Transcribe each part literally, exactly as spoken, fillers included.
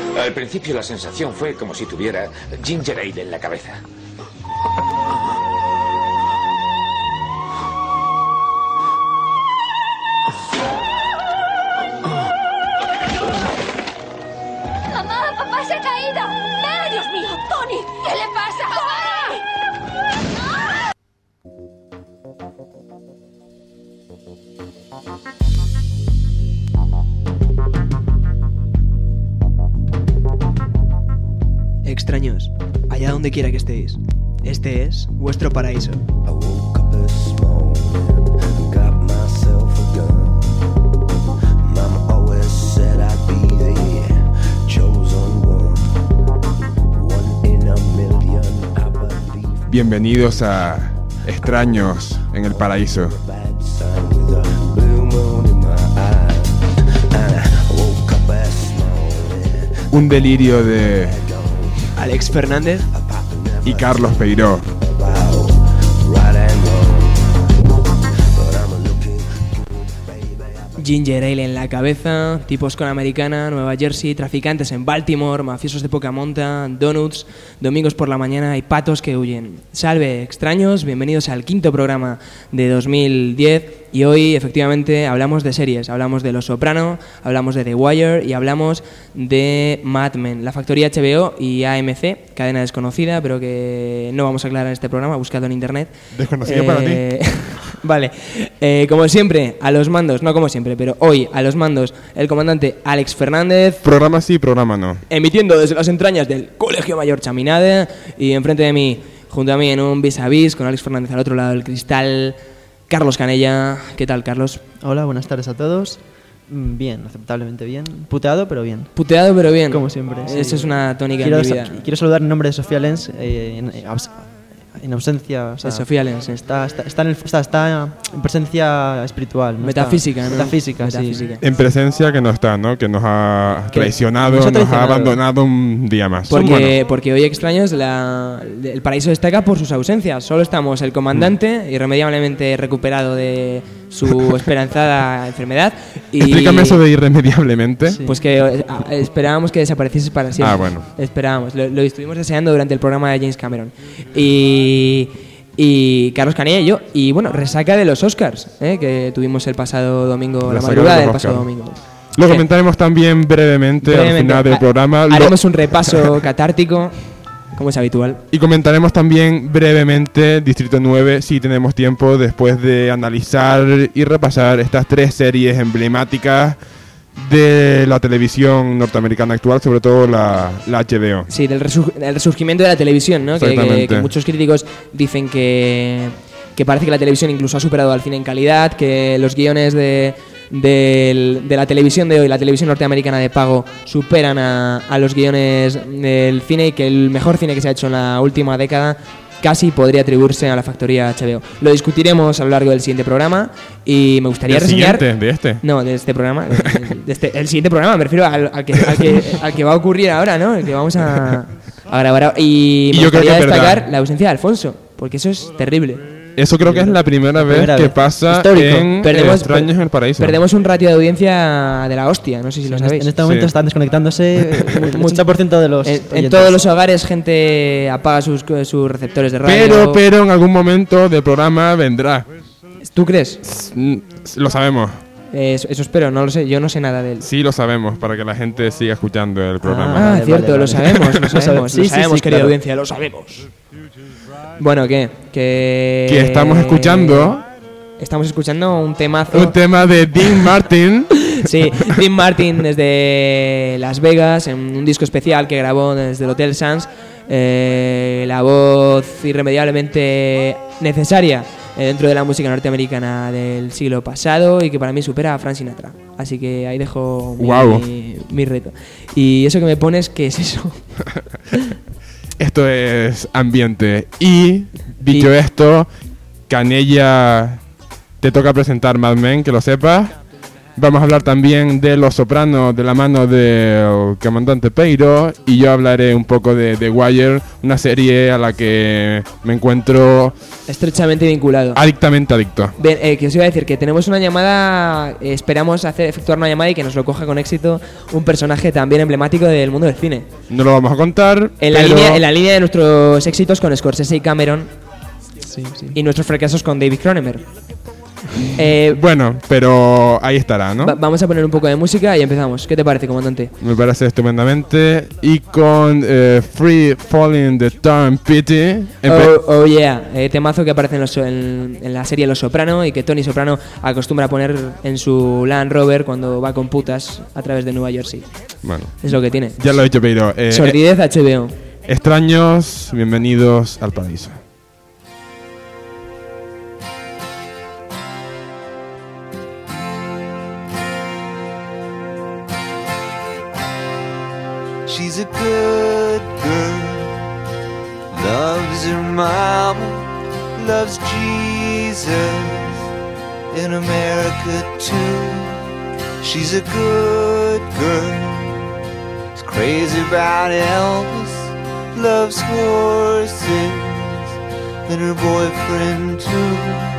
Al principio la sensación fue como si tuviera ginger ale en la cabeza. ¡Mamá! ¡Papá se ha caído! ¡Ay, Dios mío! ¡Tony! ¿Qué le pasa? ¡Tony! Extraños, allá donde quiera que estéis, este es vuestro paraíso. Bienvenidos a Extraños en el Paraíso. Un delirio de Alex Fernández y Carlos Peiró. Ginger ale en la cabeza, tipos con americana, Nueva Jersey, traficantes en Baltimore, mafiosos de poca monta, donuts, domingos por la mañana y patos que huyen. Salve, extraños, bienvenidos al quinto programa de dos mil diez y hoy efectivamente hablamos de series, hablamos de Los Soprano, hablamos de The Wire y hablamos de Mad Men, la factoría H B O y A M C, cadena desconocida, pero que no vamos a aclarar en este programa, buscado en internet. ¿Desconocida eh, para ti? Vale, eh, como siempre, a los mandos, no como siempre, pero hoy a los mandos, el comandante Alex Fernández. Programa sí, programa no. Emitiendo desde las entrañas del Colegio Mayor Chaminade y enfrente de mí, junto a mí en un vis a vis, con Alex Fernández al otro lado del cristal, Carlos Canella. ¿Qué tal, Carlos? Hola, buenas tardes a todos. Bien, aceptablemente bien. Puteado, pero bien. Puteado, pero bien. Como siempre. Sí. Eso es una tónica quiero en mi vida. Sa- quiero saludar en nombre de Sofía Lenz, eh, en, en, abs- en ausencia. O sea, de Sofía Lenz, sí. Está, está, está, en el, está, está en presencia espiritual. ¿no? Metafísica, está, ¿no? Metafísica, Metafísica. sí. En presencia que no está, ¿no? Que nos ha Que traicionado, nos nos ha ha, traicionado. abandonado un día más. Porque, Bueno, porque hoy, extraños, la, el paraíso destaca por sus ausencias. Solo estamos el comandante, Mm. irremediablemente recuperado de su esperanzada enfermedad. Y explícame eso de irremediablemente. Sí. Pues que eh, esperábamos que desapareciese para siempre. Ah, bueno. Esperábamos, lo, lo estuvimos deseando durante el programa de James Cameron. Y, y Carlos Canella y yo. Y bueno, resaca de los Oscars, ¿eh? Que tuvimos el pasado domingo, la Resaca madrugada de los del pasado Oscars. domingo. Lo ¿Qué? comentaremos también brevemente, Brevemente, al final del ha- programa. Lo- Haremos un repaso catártico, como es habitual. Y comentaremos también brevemente Distrito nueve, si tenemos tiempo, después de analizar y repasar estas tres series emblemáticas de la televisión norteamericana actual, sobre todo la, la H B O. Sí, del resur- del resurgimiento de la televisión, ¿no? Que, que, Exactamente. que muchos críticos dicen que, que parece que la televisión incluso ha superado al cine en calidad, que los guiones de, del- de la televisión de hoy, la televisión norteamericana de pago, superan a, a los guiones del cine y que el mejor cine que se ha hecho en la última década casi podría atribuirse a la factoría H B O. Lo discutiremos a lo largo del siguiente programa y me gustaría ¿El reseñar... siguiente? ¿De este? No, de este programa. de- de este- el siguiente programa, me refiero al, al que, al, que, al que va a ocurrir ahora, ¿no? El que vamos a, a grabar ahora. Y, Y me yo creo gustaría que es destacar verdad. la ausencia de Alfonso, porque eso es terrible. Eso creo que es la primera vez primera que vez. pasa Histórico. en Perdemos- Extraños en el Paraíso. Perdemos un ratio de audiencia de la hostia, no sé si lo En sabéis. este, en este momento Sí. están desconectándose el ochenta por ciento de los En, en oyentes. todos los hogares gente apaga sus, sus receptores de radio. Pero, pero en algún momento del programa vendrá. ¿Tú crees? Mm, Lo sabemos. Eh, eso, eso espero, no lo sé. Yo no sé nada de él. Sí, lo sabemos, para que la gente siga escuchando el programa. Ah, vale, cierto, vale, lo vale. sabemos, lo Lo sabemos, sabemos. lo Sí, sí, sabemos, sí, querida claro. audiencia, lo sabemos. Bueno, ¿qué? Que... Que estamos escuchando Estamos escuchando un temazo. un tema de Dean Martin. Sí, Dean Martin desde Las Vegas, en un disco especial que grabó desde el Hotel Sands. Eh, la voz irremediablemente necesaria eh, dentro de la música norteamericana del siglo pasado y que para mí supera a Frank Sinatra. Así que ahí dejo mi, Guau. mi reto. Y eso que me pones, ¿qué es eso? Esto es ambiente. Y, dicho Y- esto, Canella, te toca presentar Mad Men, que lo sepas. Vamos a hablar también de Los Sopranos de la mano del comandante Peiro, y yo hablaré un poco de The Wire, una serie a la que me encuentro estrechamente vinculado. Adictamente adicto. Bien, eh, que os iba a decir que tenemos una llamada, eh, esperamos hacer efectuar una llamada y que nos lo coja con éxito un personaje también emblemático del mundo del cine. No lo vamos a contar. En la, pero... línea, en la línea de nuestros éxitos con Scorsese y Cameron, Sí, sí. y nuestros fracasos con David Cronenberg. Eh, Bueno, pero ahí estará, ¿no? va- vamos a poner un poco de música y empezamos. ¿Qué te parece, comandante? Me parece estupendamente. Y con eh, Free Falling the Tom Pity. empe- Oh, oh yeah, eh, temazo que aparece en, los- en- en la serie Los Soprano y que Tony Soprano acostumbra a poner en su Land Rover cuando va con putas a través de Nueva Jersey. Bueno, Es lo que tiene. ya lo he dicho, Peiro. Eh, Sordidez H B O. extraños, bienvenidos al paraíso. She's a good girl, loves her mama, loves Jesus, in America too. She's a good girl, is crazy about Elvis, loves horses, and her boyfriend too.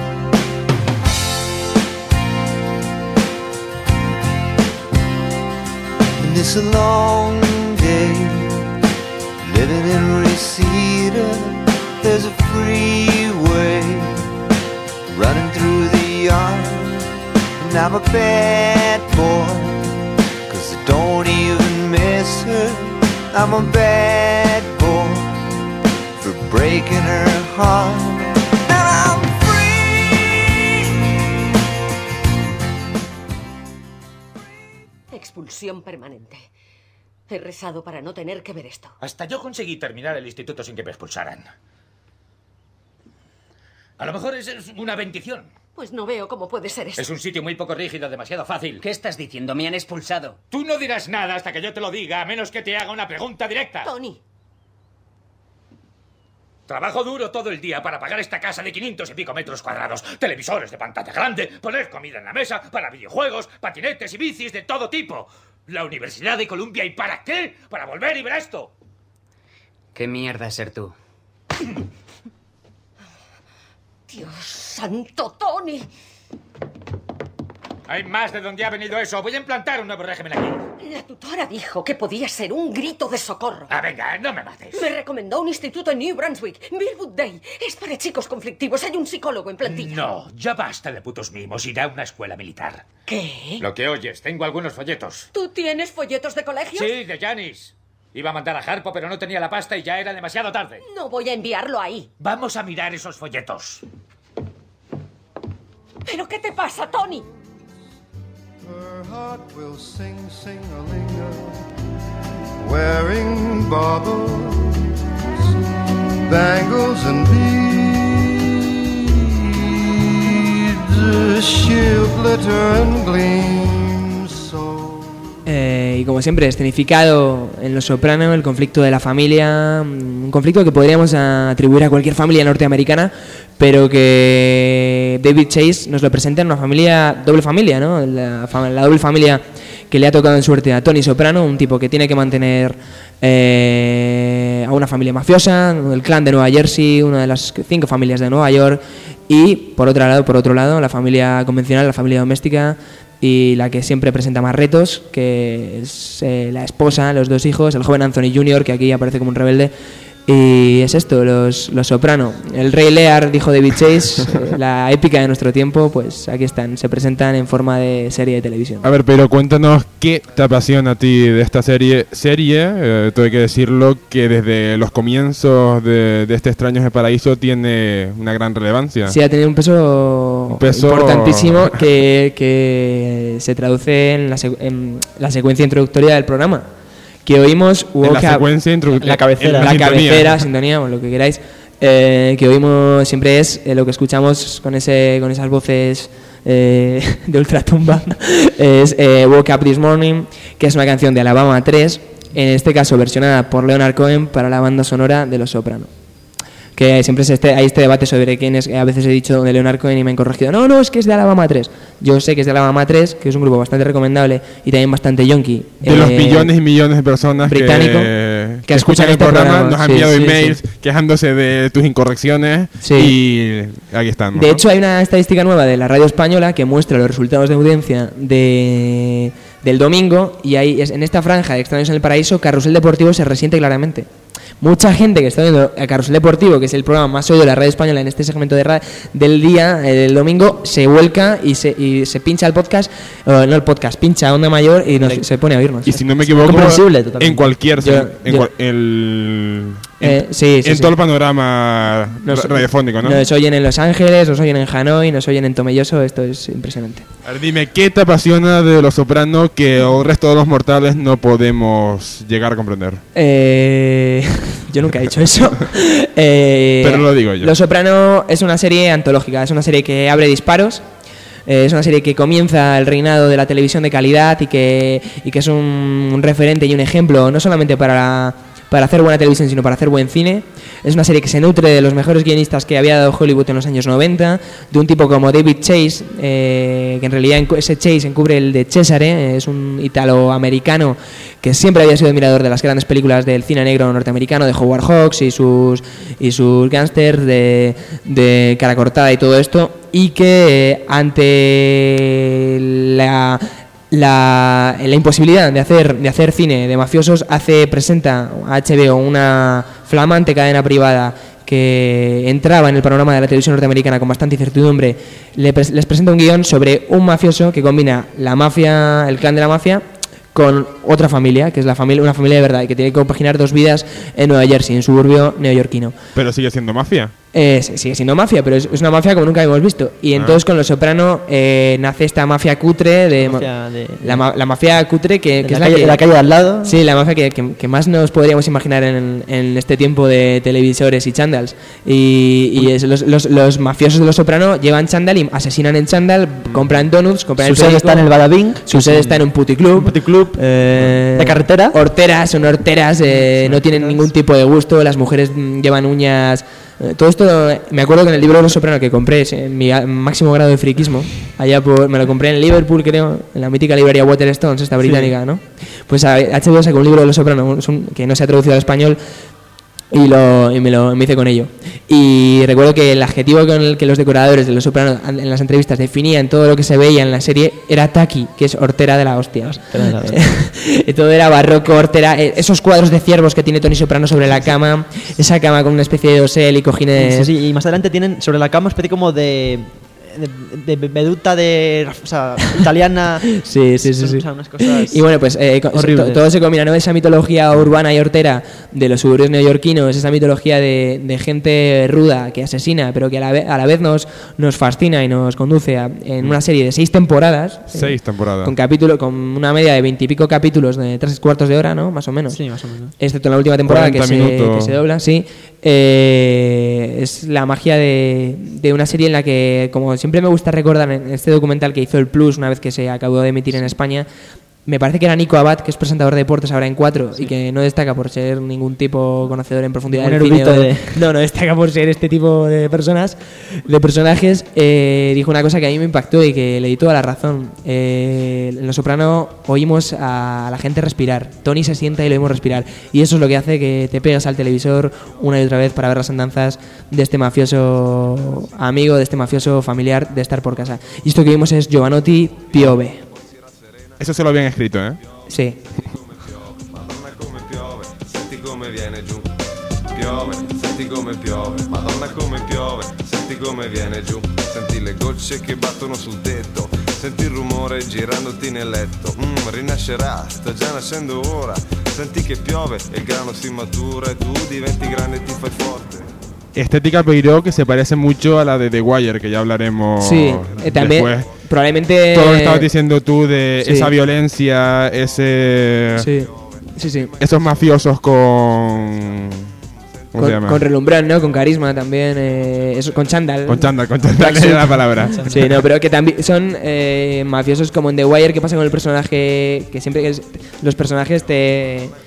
And it's a long day living in Reseda. There's a freeway running through the yard, and I'm a bad boy, cause I don't even miss her. I'm a bad boy for breaking her heart. And I'm Expulsión permanente. He rezado para no tener que ver esto. Hasta yo conseguí terminar el instituto sin que me expulsaran. A lo mejor es es una bendición. Pues no veo cómo puede ser eso. Es un sitio muy poco rígido, demasiado fácil. ¿Qué estás diciendo? Me han expulsado. Tú no dirás nada hasta que yo te lo diga, a menos que te haga una pregunta directa. Tony, Trabajo duro todo el día para pagar esta casa de quinientos y pico metros cuadrados. Televisores de pantalla grande, poner comida en la mesa, para videojuegos, patinetes y bicis de todo tipo. La Universidad de Columbia, ¿y para qué? Para volver y ver esto. ¿Qué mierda es ser tú? Dios santo, Tony. Hay más de donde ha venido eso. Voy a implantar un nuevo régimen aquí. La tutora dijo que podía ser un grito de socorro. Ah, venga, no me mates. Me recomendó un instituto en New Brunswick, Billwood Day. Es para chicos conflictivos. Hay un psicólogo en plantilla. No, ya basta de putos mimos. Iré a una escuela militar. ¿Qué? Lo que oyes, tengo algunos folletos. ¿Tú tienes folletos de colegio? Sí, de Janis. Iba a mandar a Harpo, pero no tenía la pasta y ya era demasiado tarde. No voy a enviarlo ahí. Vamos a mirar esos folletos. ¿Pero qué te pasa, Tony? Her heart will sing, sing a linger, wearing baubles, bangles and beads, she'll glitter and gleam so. Eh, y como siempre, escenificado en Los Soprano, el conflicto de la familia, un conflicto que podríamos atribuir a cualquier familia norteamericana, pero que David Chase nos lo presenta en una familia, doble familia, ¿no? La, la doble familia que le ha tocado en suerte a Tony Soprano, un tipo que tiene que mantener eh, a una familia mafiosa, el clan de Nueva Jersey, una de las cinco familias de Nueva York, y por otro lado, por otro lado, la familia convencional, la familia doméstica, y la que siempre presenta más retos, que es eh, la esposa, los dos hijos, el joven Anthony junior, que aquí aparece como un rebelde. Y es esto, los, los Soprano. El Rey Lear, dijo David Chase, eh, la épica de nuestro tiempo, pues aquí están, se presentan en forma de serie de televisión. A ver, pero cuéntanos qué te apasiona a ti de esta serie. Serie, eh, todo hay que decirlo, que desde los comienzos de, de este Extraños del Paraíso tiene una gran relevancia. Sí, ha tenido un peso, Un peso- importantísimo que, que se traduce en la, sec- en la secuencia introductoria del programa. Que oímos En la Woke Up- secuencia introdu- La cabecera. en la sintonía. cabecera, sintonía, o lo que queráis, eh, que oímos siempre es eh, lo que escuchamos con ese con esas voces eh, de ultratumba, es eh, Woke Up This Morning, que es una canción de Alabama tres, en este caso versionada por Leonard Cohen para la banda sonora de Los Soprano. Que siempre se este, hay este debate sobre quién es, a veces he dicho de Leonard Cohen y me han corregido, no, no, es que es de Alabama tres. Yo sé que es de Alabama tres, que es un grupo bastante recomendable y también bastante yonky. De eh, los millones y millones de personas británico, que, que escuchan el este programa, programa, nos han sí, enviado sí, emails sí. quejándose de tus incorrecciones sí. y aquí estamos. De ¿no? hecho, hay una estadística nueva de la radio española que muestra los resultados de audiencia de, del domingo y ahí en esta franja de Extraños en el Paraíso, Carrusel Deportivo se resiente claramente. Mucha gente que está viendo el Carrusel Deportivo, que es el programa más oído de la radio española en este segmento de ra- del día, eh, del domingo, se vuelca y se, y se pincha el podcast, o no el podcast, pincha Onda Mayor y nos, se pone a oírnos. Y si no me equivoco, comprensible totalmente. En cualquier... Yo- en yo- cual- el, en, Eh, sí, sí, en sí. todo el panorama Nos- radiofónico, ¿no? Nos oyen en Los Ángeles, nos oyen en Hanoi, nos oyen en Tomelloso, esto es impresionante. A ver, dime, ¿qué te apasiona de Los Soprano que el resto de los mortales no podemos llegar a comprender? Eh, yo nunca he dicho eso. Eh, Pero lo digo yo. Los Soprano es una serie antológica, es una serie que abre disparos. Eh, es una serie que comienza el reinado de la televisión de calidad y que, y que es un, un referente y un ejemplo no solamente para la, para hacer buena televisión, sino para hacer buen cine. Es una serie que se nutre de los mejores guionistas que había dado Hollywood en los años noventa, de un tipo como David Chase, eh, que en realidad encu- ese Chase encubre el de Cesare, eh, es un italoamericano que siempre había sido admirador de las grandes películas del cine negro norteamericano, de Howard Hawks y sus, y sus gángsters, de, de Cara Cortada y todo esto, y que eh, ante la... La, la imposibilidad de hacer de hacer cine de mafiosos hace presenta a H B O una flamante cadena privada que entraba en el panorama de la televisión norteamericana con bastante incertidumbre. Le pres- les presenta un guión sobre un mafioso que combina la mafia, el clan de la mafia, con otra familia, que es la familia, una familia de verdad, y que tiene que compaginar dos vidas en Nueva Jersey, en suburbio neoyorquino. Pero sigue siendo mafia. Eh, sí, sigue siendo mafia, pero es, es una mafia como nunca hemos visto. Y entonces con Los Soprano eh, nace esta mafia cutre de, La mafia de- la, ma- la mafia cutre que, De que la es la calle- que de la calle de al lado. Sí, la mafia que, que, que más nos podríamos imaginar en, en este tiempo de televisores y chándals. Y, y es- los, los, los mafiosos de Los Soprano llevan chándal y asesinan en chándal, compran donuts, compran Su el sede periódico. está en el Badabing. Su sede está en un puticlub. Puticlub. Eh, ¿De carretera? Horteras, son horteras, eh, no tienen ningún tipo de gusto, las mujeres mm, llevan uñas. eh, Todo esto, eh, me acuerdo que en el libro de Los Soprano que compré, es, en mi a- máximo grado de friquismo, allá por, me lo compré en Liverpool, creo, en la mítica librería Waterstones, esta británica, ¿no? Pues a- H B O sacó un libro de Los Soprano, es un- que no se ha traducido al español, y, lo, y me lo me hice con ello. Y recuerdo que el adjetivo con el que los decoradores de Los Sopranos an- en las entrevistas definían todo lo que se veía en la serie era taqui, que es hortera de la hostia. Y todo era barroco, hortera, eh, esos cuadros de ciervos que tiene Tony Soprano sobre la cama, esa cama con una especie de dosel y cojines. Sí, sí, y más adelante tienen sobre la cama una especie como de de, de veduta de o sea, italiana. Sí, sí, sí, sí. O sea, unas cosas Y bueno, pues eh, co- horribles. to- todo se combina, ¿no? Esa mitología urbana y hortera de los suburbios neoyorquinos, esa mitología de, de gente ruda que asesina, pero que a la, ve- a la vez nos, nos fascina y nos conduce a, en una serie de seis temporadas. Seis eh, temporadas. Con capítulo, con una media de veintipico capítulos de tres cuartos de hora, ¿no? Más o menos. Sí, más o menos. Excepto en la última temporada que cuarenta se, minutos. que se dobla, sí. Eh, es la magia de, de una serie en la que, como siempre me gusta recordar en este documental que hizo el Plus una vez que se acabó de emitir en España, me parece que era Nico Abad, que es presentador de deportes ahora en cuatro y que no destaca por ser ningún tipo conocedor en profundidad Un del cine. erudito o de- de- No, no destaca por ser este tipo de personas, de personajes. Eh, dijo una cosa que a mí me impactó y que le di toda la razón. Eh, en Los Soprano oímos a la gente respirar. Tony se sienta y lo oímos respirar. Y eso es lo que hace que te pegas al televisor una y otra vez para ver las andanzas de este mafioso amigo, de este mafioso familiar de estar por casa. Y esto que vimos es Giovanotti Piove. Eso se lo habían escrito, ¿eh? Sí. Madonna come piove, senti come viene giù. Piove, senti come piove, Madonna come piove, senti come viene giù. Senti le gocce che battono sul tetto, senti il rumore girandoti nel letto. Mm, rinascerà, sta già nascendo ora. Senti che piove e il grano si matura e tu diventi grande e ti fai forte. Estética pero que se parece mucho a la de The Wire, que ya hablaremos Sí, eh, también después. probablemente Todo lo que estabas diciendo tú de Sí. esa violencia, ese Sí, sí, sí. esos mafiosos con ¿cómo Con, se llama? con relumbrón, ¿no? Con carisma también, eh, eso, con chándal. Con chándal, con chándal Tracksuit. era la palabra. Sí, no, pero que también son eh, mafiosos como en The Wire. ¿Qué pasa con el personaje? Que siempre que es- los personajes te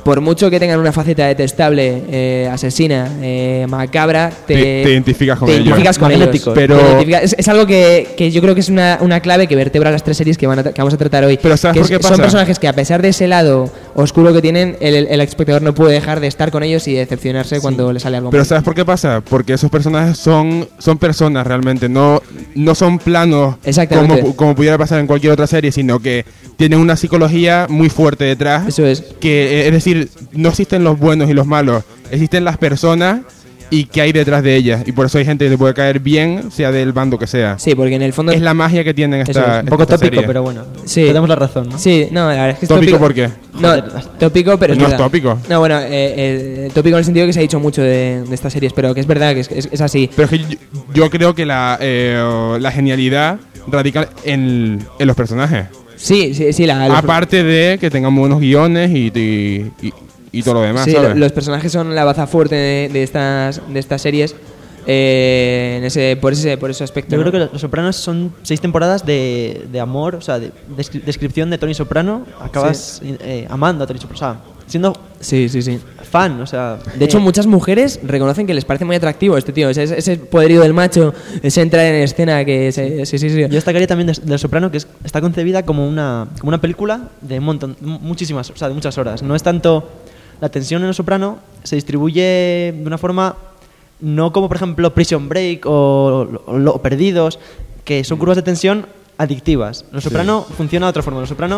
por mucho que tengan una faceta detestable, eh, asesina, eh, macabra, te, Te- te identificas con te ellos. identificas con ellos. Magnéticos. Pero- Te identifica- es, es algo que, que yo creo que es una, una clave que vertebra las tres series que, van a tra- que vamos a tratar hoy. Pero ¿sabes Que por es- qué Son pasa? personajes que, a pesar de ese lado oscuro que tienen, el, el- el espectador no puede dejar de estar con ellos y decepcionarse cuando le sale algo Pero mal. ¿sabes por qué pasa? Porque esos personajes son, son personas realmente, no, no son planos Exactamente. como, como pudiera pasar en cualquier otra serie, sino que tienen una psicología muy fuerte detrás. Eso es. Que, eh, es decir, no existen los buenos y los malos, existen las personas y qué hay detrás de ellas. Y por eso hay gente que te puede caer bien, sea del bando que sea. Sí, porque en el fondo Es la magia que tienen Eso esta, es, Un poco esta tópico, serie. pero bueno. Sí. Te damos la razón, ¿no? Sí, no, la verdad es que es ¿Tópico por qué? No, tópico, pero es No es verdad. tópico. No, bueno, eh, eh, tópico en el sentido que se ha dicho mucho de, de estas series, pero que es verdad que es, es- es así. Pero es que yo, yo creo que la, eh, la genialidad radica en, en los personajes. Sí, sí, sí. La, los- Aparte de que tengan buenos guiones y, y, y- y todo lo demás, sí, ¿sabes? lo- los personajes son la baza fuerte de, de estas, de estas series. eh, en ese, por, ese, por ese aspecto. Yo ¿no? creo que Los Sopranos son seis temporadas de, de amor, o sea, de descri- descripción de Tony Soprano. Acabas eh, amando a Tony Soprano, o sea, siendo Sí, sí, sí. fan, o sea. De hecho, eh, muchas mujeres reconocen que les parece muy atractivo este tío. Ese, ese- ese poderío del macho, ese entrar en escena que... se- sí, sí, sí. Yo destacaría también de, de Los Soprano que es- está concebida como una, como una película de un montón, mu- muchísimas, o sea, de muchas horas. No es tanto. La tensión en Los Soprano se distribuye de una forma. No como, por ejemplo, Prison Break o, o- o Perdidos, que son curvas de tensión adictivas. Los Soprano funciona de otra forma. Los Soprano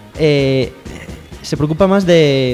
eh, se preocupa más de,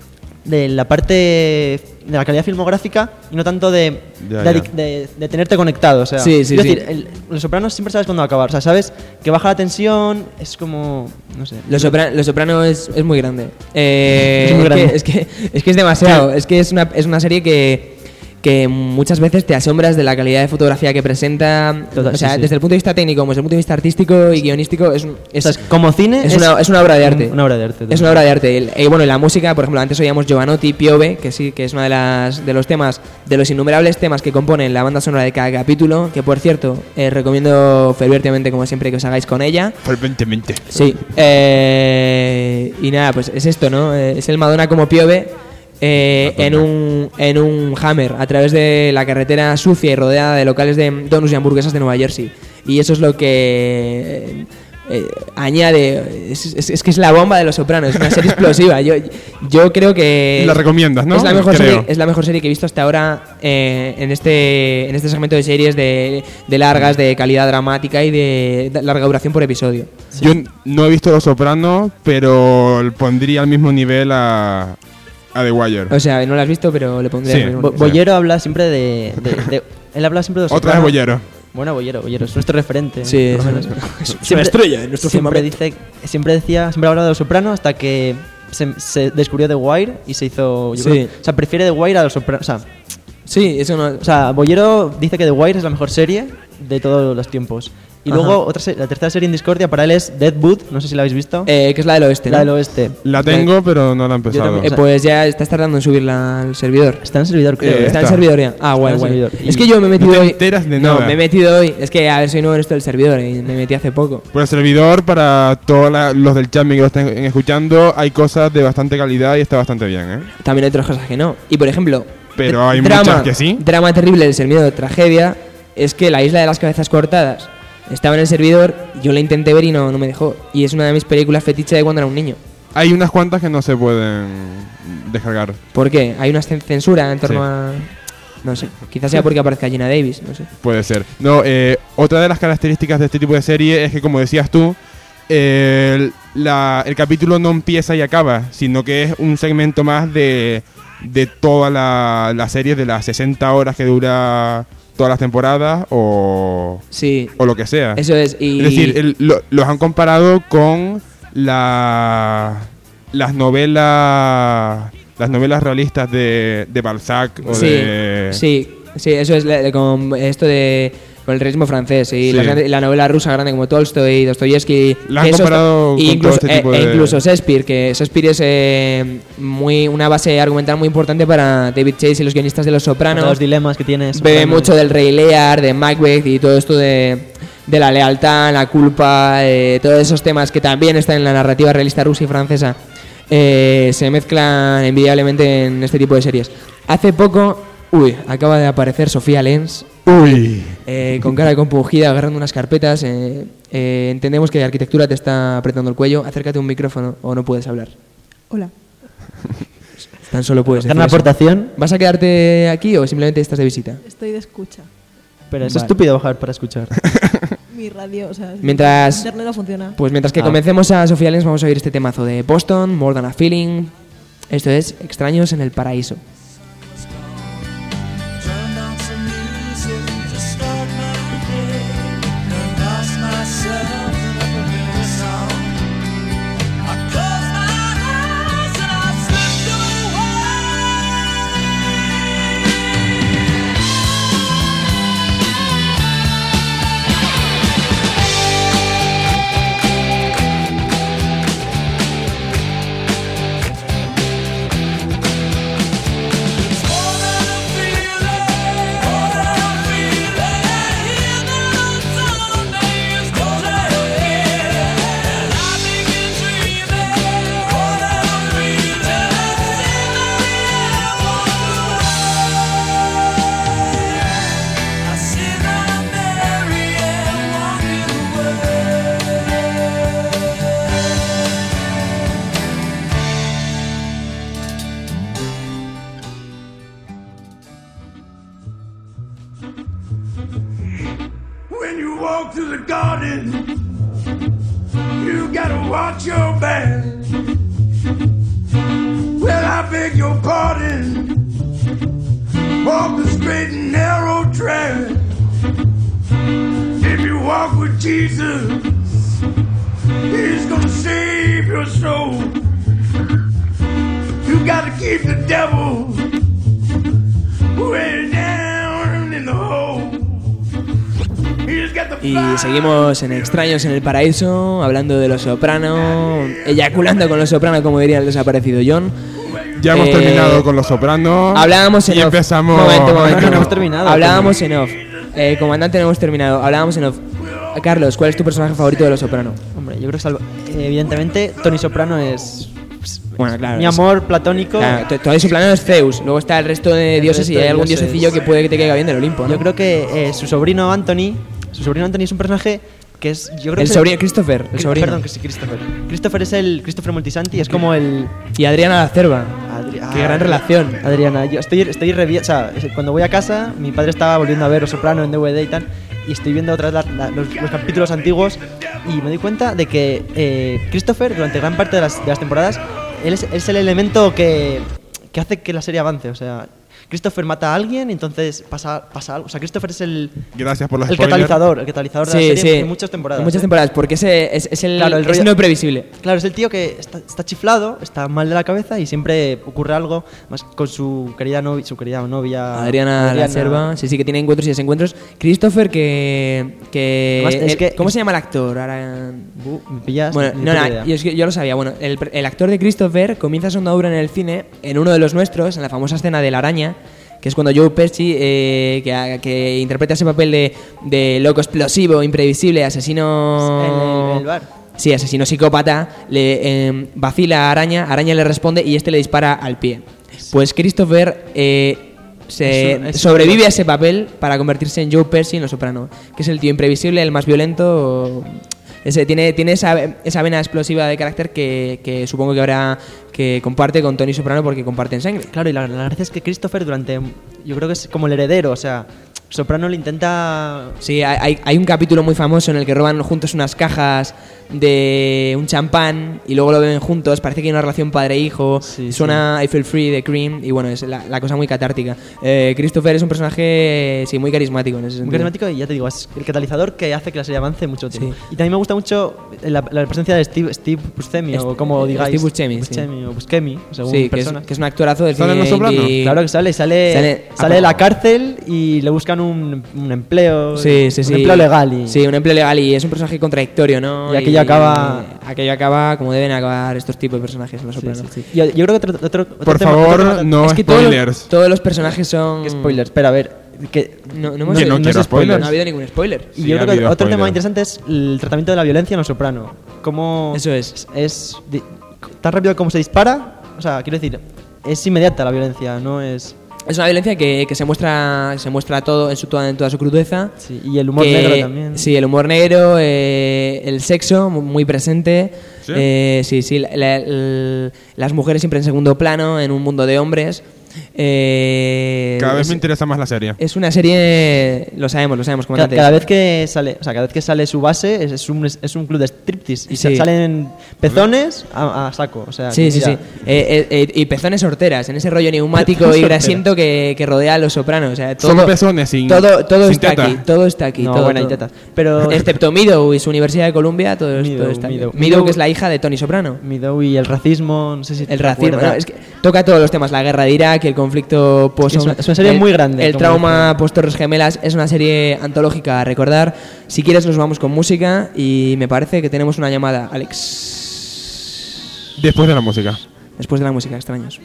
de la parte de la calidad filmográfica y no tanto de, Ya, de, ya. adic- de- de tenerte conectado. O sea, Sí, sí, quiero sí. decir, el- Los Sopranos siempre sabes cuándo va a acabar. O sea, sabes que baja la tensión, es como. No sé. Los Sopra- Los Soprano es, es muy grande. Eh, Es muy grande. Que, es, que, es que es demasiado. Es que es una, es una serie que, que muchas veces te asombras de la calidad de fotografía que presenta. Total, o sea, sí, sí. desde el punto de vista técnico, como desde el punto de vista artístico y guionístico, es, un- es, O sea, como cine es, una, es una obra de arte. Una obra de arte. Es una obra de arte. El- Y bueno, y la música, por ejemplo, antes oíamos Giovanotti, Piove, que sí, que es uno de, las, de los temas, de los innumerables temas que componen la banda sonora de cada capítulo, que por cierto, eh, recomiendo fervientemente, como siempre, que os hagáis con ella. Ferventemente. Sí. Eh, y nada, pues es esto, ¿no? Eh, es el Madonna como Piove eh, en, un, en un Hammer a través de la carretera sucia y rodeada de locales de donuts y hamburguesas de Nueva Jersey. Y eso es lo que... eh, eh, añade, es, es- es que es la bomba de Los Sopranos, es una serie explosiva. Yo, yo creo que La recomiendas, ¿no? es la mejor Creo. serie, es la mejor serie que he visto hasta ahora eh, en este en este segmento de series de, de largas, de calidad dramática y de, de larga duración por episodio. Yo n- no he visto Los Sopranos, pero pondría al mismo nivel a, a The Wire. O sea, no lo has visto, pero le pondré Sí. el mismo Bo- nivel. Bollero habla siempre de, de- de- Él habla siempre de Los Otra vez Soprano. Bollero. Bueno, Bollero, Bollero, es nuestro referente. Sí, por lo es- menos. es una estrella en nuestro siempre firmamento. dice, siempre decía, siempre hablaba de Los Soprano hasta que se, se descubrió The Wire y se hizo. Yo Sí. creo- o sea, prefiere The Wire a Los Soprano. O sea, Sí, eso no. o sea, Bollero dice que The Wire es la mejor serie de todos los tiempos. Y Ajá. luego otra se- la tercera serie en discordia para él es Deadwood, no sé si la habéis visto. Eh, que es la del oeste, la ¿no? del oeste. La tengo, pero no la he empezado. también. Eh, pues ya estás tardando en subirla al servidor. Está en el servidor, creo. Eh, ¿eh? Está en está. el servidor ya. Ah, guay, Está en el guay. servidor. Es Y que yo me he metido no te hoy. enteras de No, nada. me he metido hoy. Es que a ver, soy nuevo en esto del servidor y me metí hace poco. Por el servidor, para todos la- los del chat que lo estén escuchando, hay cosas de bastante calidad y está bastante bien, ¿eh? También hay otras cosas que no. Y por ejemplo, Pero dr- hay drama, muchas que sí. Drama terrible del servidor, tragedia, es que La Isla de las Cabezas Cortadas estaba en el servidor, yo la intenté ver y no, no me dejó. Y es una de mis películas fetiche de cuando era un niño. Hay unas cuantas que no se pueden descargar. ¿Por qué? Hay una cen- censura en torno Sí. a... No sé, quizás sea porque aparezca Gina Davis, no sé. Puede ser. No, eh, otra de las características de este tipo de serie es que, como decías tú, el, la- el capítulo no empieza y acaba, sino que es un segmento más de, de toda la, la serie, de las sesenta horas que dura todas las temporadas o, Sí, o lo que sea. eso es. Y... Es decir, el- lo- los han comparado con la, las novelas las novelas realistas de, de Balzac o sí, de... sí, sí, eso es la- con esto de con el realismo francés y Sí. la, grande- la novela rusa grande como Tolstoy, Dostoyevsky, La han que eso comparado está- con incluso, todo este tipo eh, e de- incluso Shakespeare, que Shakespeare es eh, muy una base argumental muy importante para David Chase y los guionistas de Los Todos Sopranos. los dilemas que tienes. Bebe mucho del Rey Lear, de Macbeth y todo esto de, de la lealtad, la culpa, eh, todos esos temas que también están en la narrativa realista rusa y francesa. eh, se mezclan envidiablemente en este tipo de series. Hace poco, uy, acaba de aparecer Sofía Lenz. Uy. Eh, con cara de compungida, agarrando unas carpetas. Eh, eh, entendemos que la arquitectura te está apretando el cuello. Acércate a un micrófono o no puedes hablar. Hola. Tan solo puedes decir ¿Una eso. aportación? ¿Vas a quedarte aquí o simplemente estás de visita? Estoy de escucha. Pero es Vale. estúpido bajar para escuchar. Mi radio, o sea, Mientras, internet no funciona. Pues mientras que Ah. comencemos a Sofía Lenz, vamos a oír este temazo de Boston, More Than a Feeling. Esto es Extraños en el Paraíso. When you walk through the garden, you gotta watch your back. Well, I beg your pardon. Walk the straight and narrow track. If you walk with Jesus, He's gonna save your soul. You gotta keep the devil way down in the hole. Y seguimos en Extraños en el Paraíso, hablando de Los Soprano, eyaculando con Los Soprano, como diría el desaparecido John. Ya hemos Eh, terminado con Los Sopranos. Hablábamos en y off. empezamos. Momento, momento. No, no hemos terminado. Hablábamos en off. Eh, comandante, no hemos terminado. Hablábamos en off. Carlos, ¿cuál es tu personaje favorito de Los Soprano? Hombre, yo creo que salvo- evidentemente Tony Soprano es Bueno, claro. mi es- amor platónico. Claro, to- Tony Soprano es Zeus. Luego está el resto de El dioses resto y hay de algún dioses. diosecillo que puede que te caiga bien del Olimpo, ¿no? Yo creo que eh, su sobrino Anthony, su sobrino Anthony es un personaje que es, yo creo El que sobrino, Christopher, el Cri- sobrino. Perdón, que sí, Christopher. Christopher es el Christopher Moltisanti, es como el Y Adriana la Cerva. Adri- Qué ah, gran relación. Adriana, yo estoy estoy revi- o sea, es- cuando voy a casa, mi padre estaba volviendo a ver Los Soprano en D V D y tal, y estoy viendo otra vez la- la- los, los capítulos antiguos y me doy cuenta de que eh, Christopher durante gran parte de las, de las temporadas él es, es el elemento que, que hace que la serie avance, o sea, Christopher mata a alguien y entonces pasa, pasa algo. O sea, Christopher es el, Gracias por la el spoiler. catalizador, el catalizador de Sí, la serie sí. en muchas temporadas. En muchas ¿eh? temporadas, porque ese es, es el, Claro, el es rollo- no previsible. Claro, es el tío que está, está chiflado, está mal de la cabeza y siempre ocurre algo más con su querida novia, su querida novia Adriana, la Cerva, sí, sí, que tiene encuentros y desencuentros. Christopher, que. que, Además, es el- que- ¿Cómo se llama el actor? Ahora. Uh, me pillas. Bueno, ni no, puta no, idea. yo, es que yo lo sabía. Bueno, el, el actor de Christopher comienza su andadura en el cine, en uno de los nuestros, en la famosa escena de la araña, que es cuando Joe Pesci, eh, que, que interpreta ese papel de, de loco explosivo, imprevisible, asesino. En el- en el bar. Sí, asesino psicópata, le eh, vacila a Araña, Araña le responde y este le dispara al pie. Pues Christopher eh, se Eso- eso- sobrevive a ese papel para convertirse en Joe Pesci en Los Soprano, que es el tío imprevisible, el más violento. Ese, tiene tiene esa, esa vena explosiva de carácter que, que supongo que habrá que comparte con Tony Soprano porque comparten sangre. Claro, y la, la gracia es que Christopher durante... Yo creo que es como el heredero, o sea, Soprano le intenta... Sí, hay, hay un capítulo muy famoso en el que roban juntos unas cajas de un champán y luego lo beben juntos. Parece que hay una relación padre-hijo. Sí, Suena I Feel Free de Cream y bueno, es la, la cosa muy catártica. Eh, Christopher es un personaje, sí, muy carismático en ese Muy sentido. carismático y ya te digo, es el catalizador que hace que la serie avance mucho tiempo. Y también me gusta mucho la, la presencia de Steve, Steve Buscemi, Est- o como digáis. Steve Buscemi, sí. Buscemi o Buscemi, según Sí, que es, persona. que es un actorazo de ¿Sale en cine Los Soprano? indie. Claro que sale, sale, Sale- sale, de la cárcel y le buscan un, un empleo, Sí, sí, un sí. empleo legal y Sí, un empleo legal y es un personaje contradictorio, ¿no? Y aquello acaba- Aquello acaba como deben acabar estos tipos de personajes en Los Sí, Soprano. sí, sí. Yo, yo creo que otro, otro, otro Por tema- favor, otro tema- no es que todos spoilers. los, todos los personajes son... ¿Qué spoilers? Espera, a ver, que No, no, No hemos sé, no no quiero es spoiler. No ha habido ningún spoiler. Y Sí, yo ha creo que habido otro tema spoiler. interesante es el tratamiento de la violencia en Los Soprano. Cómo Eso es. es di- tan rápido como se dispara, o sea, quiero decir, es inmediata la violencia, no es... Es una violencia que, que se muestra se muestra todo en, su, toda, en toda su crudeza. Sí, y el humor que, negro también. Sí, el humor negro, eh, el sexo muy presente. ¿Sí? Eh, sí, sí, la, la, la, las mujeres siempre en segundo plano, en un mundo de hombres. Eh, Cada vez es, me interesa más la serie. Es una serie, lo sabemos, lo sabemos. Cada, cada vez que sale, o sea, cada vez que sale su base es, es, un, es un club de striptease y Sí. salen pezones a, a saco, o sea, Sí, sí, mira. sí. Eh, eh, y pezones horteras, en ese rollo neumático Pezones y horteras. grasiento que, que rodea a Los Sopranos. O sea, todo, Solo pezones, sin- todo, todo sin está teta. aquí, todo está aquí. No, todo, bueno, hay todo. tetas. Pero Excepto Meadow y su Universidad de Columbia, todo, Meadow, todo está aquí. Meadow. Meadow, que es la hija de Tony Soprano. Meadow y el racismo, no sé si El te racismo, acuerdas. no, es que toca todos los temas, la guerra de Irak, el conflicto post... Es una- es una serie el- muy grande, El como trauma dice. post Torres Gemelas es una serie antológica a recordar. Si quieres nos vamos con música y me parece que tenemos una llamada, Alex. Después de la música. Después de la música, extraños.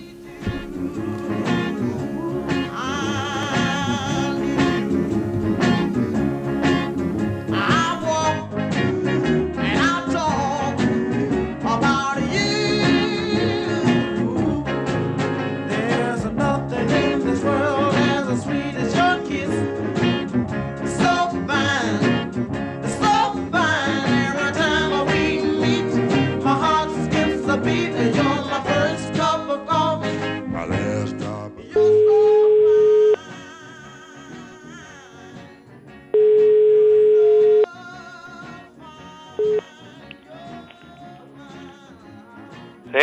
There's nothing in this world as sweet as your kiss. So fine, so fine. Every time we meet, my heart skips a beat. You're my first cup of coffee, my last cup of ¿Sí?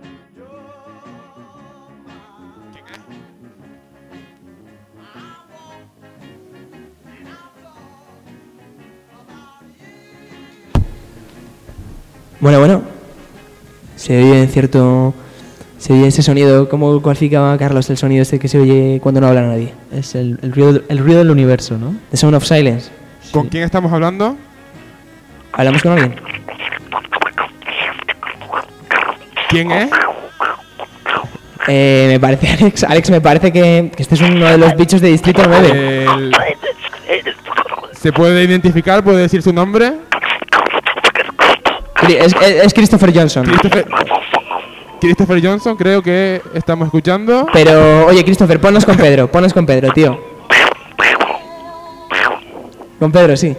Bueno, bueno. Se oye cierto... Se oye ese sonido. ¿Cómo cualificaba Carlos el sonido este que se oye cuando no habla nadie? Es el, el, ruido, el ruido del universo, ¿no? The Sound of Silence. ¿Con quién estamos hablando? ¿Hablamos con alguien? ¿Quién es? Eh, me parece, Alex, Alex, me parece que, que este es uno de los bichos de Distrito nueve. El- ¿Se puede identificar? ¿Puede decir su nombre? Cri- Es, es- es Christopher Johnson. Christopher, Christopher Johnson, creo que estamos escuchando. Pero, oye, Christopher, ponnos con Pedro, ponnos con Pedro, tío. Con Pedro, sí.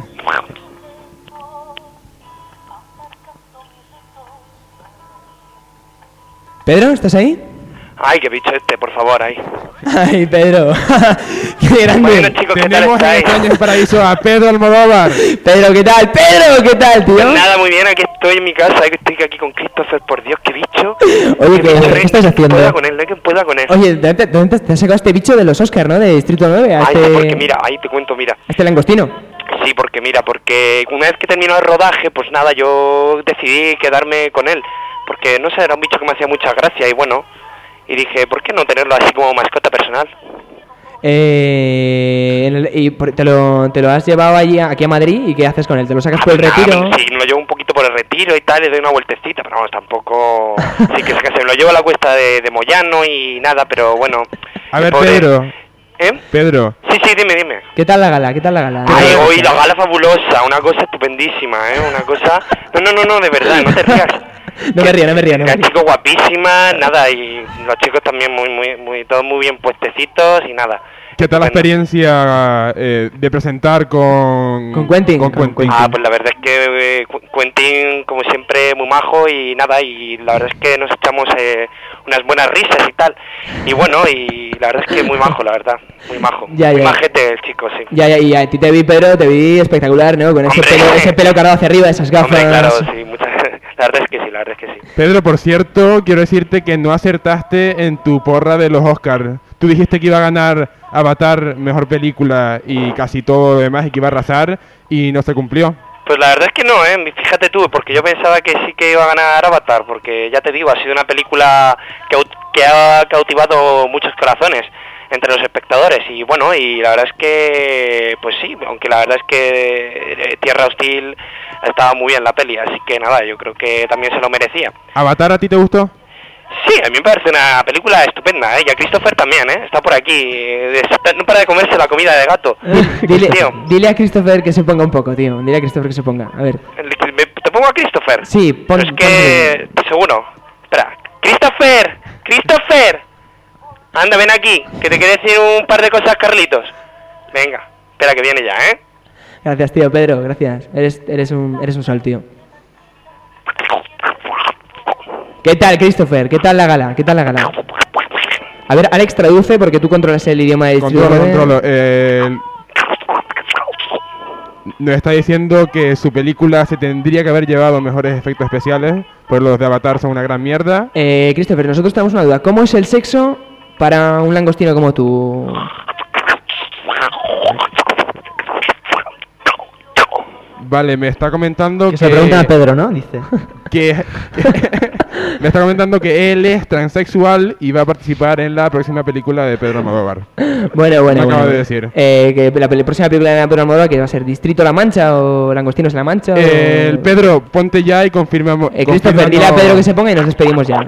¿Pedro, estás ahí? Ay, qué bicho este, por favor, ahí. Ay, Pedro. Qué grande. Bueno, chicos, ¿qué tal Tenemos en estáis? Extraños Paraíso a Pedro Almodóvar. Pedro, ¿qué tal? Pedro, ¿qué tal, tío? Pues nada, muy bien, aquí estoy en mi casa, eh, que estoy aquí con Christopher, por Dios, qué bicho. Oye, Que ¿qué, no ¿qué hay estás quien haciendo? pueda con él, no hay quien pueda con él. Oye, ¿de dónde, de dónde te has sacado este bicho de los Oscars, no? De Distrito nueve, a Ay, este, porque mira, ahí te cuento, mira. a este langostino. Sí, porque mira, porque una vez que terminó el rodaje, pues nada, yo decidí quedarme con él. Porque, no sé, era un bicho que me hacía mucha gracia y bueno, y dije, ¿por qué no tenerlo así como mascota personal? Eh, en el- ¿Y por- te lo, te lo has llevado allí a- aquí a Madrid? ¿Y qué haces con él? ¿Te lo sacas por el Nada, retiro? sí, me lo llevo un poquito por el retiro y tal, le doy una vueltecita, pero vamos, tampoco... Sí, que, que se me lo llevo a la cuesta de, de Moyano y nada, pero bueno... A el ver, pobre- Pedro. ¿Eh? Pedro. Sí, sí, dime, dime. ¿Qué tal la gala? ¿Qué tal la gala? Ay, hoy la gala fabulosa, una cosa estupendísima, ¿eh? Una cosa... No, no, no, no, de verdad, no te rías. No me río, no me río, no me La río. chico guapísima, nada, y los chicos también muy, muy, muy, todos muy bien puestecitos y nada. ¿Qué tal la experiencia eh, de presentar con... Con Quentin, Con con Quentin. Ah, pues la verdad es que eh, Qu- Quentin, como siempre, muy majo y nada, y la verdad es que nos echamos eh, unas buenas risas y tal. Y bueno, y la verdad es que muy majo, la verdad, muy majo. Ya, muy ya. majete el chico, sí. Ya, ya, y a ti te vi, Pedro, te vi espectacular, ¿no? Con ese Hombre. pelo, ese pelo cargado hacia arriba, esas gafas. Hombre, claro, sí, muchas, la verdad es que sí, la verdad es que sí. Pedro, por cierto, quiero decirte que no acertaste en tu porra de los Oscars. Tú dijiste que iba a ganar Avatar mejor película y casi todo lo demás y que iba a arrasar y no se cumplió. Pues la verdad es que no, ¿eh? Fíjate tú, porque yo pensaba que sí que iba a ganar Avatar, porque ya te digo, ha sido una película que, au- que ha cautivado muchos corazones entre los espectadores y bueno, y la verdad es que, pues sí, aunque la verdad es que eh, Tierra Hostil estaba muy bien la peli, así que nada, yo creo que también se lo merecía. ¿Avatar a ti te gustó? Sí, a mí me parece una película estupenda, ¿eh? Y a Christopher también, ¿eh? Está por aquí, eh, está- no para de comerse la comida de gato. Dile, Tío. dile a Christopher que se ponga un poco, tío. Dile a Christopher que se ponga. A ver. El- me- Te ¿Te pongo a Christopher? Sí, pon, Pero es que... Seguro. Espera. ¡Christopher! ¡Christopher! Anda, ven aquí, que te quiere decir un par de cosas, Carlitos. Venga, espera que viene ya, ¿eh? Gracias, tío, Pedro, gracias. Eres, eres un, eres un sol, tío. ¿Qué tal, Christopher? ¿Qué tal la gala? ¿Qué tal la gala? A ver, Alex, traduce porque tú controlas el idioma de Controlo, distribuidor. controlo. Eh, nos está diciendo que su película se tendría que haber llevado mejores efectos especiales, pues los de Avatar son una gran mierda. Eh, Christopher, nosotros tenemos una duda. ¿Cómo es el sexo para un langostino como tú? Vale, me está comentando que... Que se lo preguntan a Pedro, ¿no? Dice. Que... me está comentando que él es transexual y va a participar en la próxima película de Pedro Almodóvar. Bueno, bueno, Me acaba bueno. de decir. Eh, que la peli- próxima película de Pedro Almodóvar, que va a ser Distrito La Mancha o Langostinos en La Mancha. Eh, o... el Pedro, ponte ya y confirmamos... Eh, Christopher, dile a Pedro que se ponga y nos despedimos ya.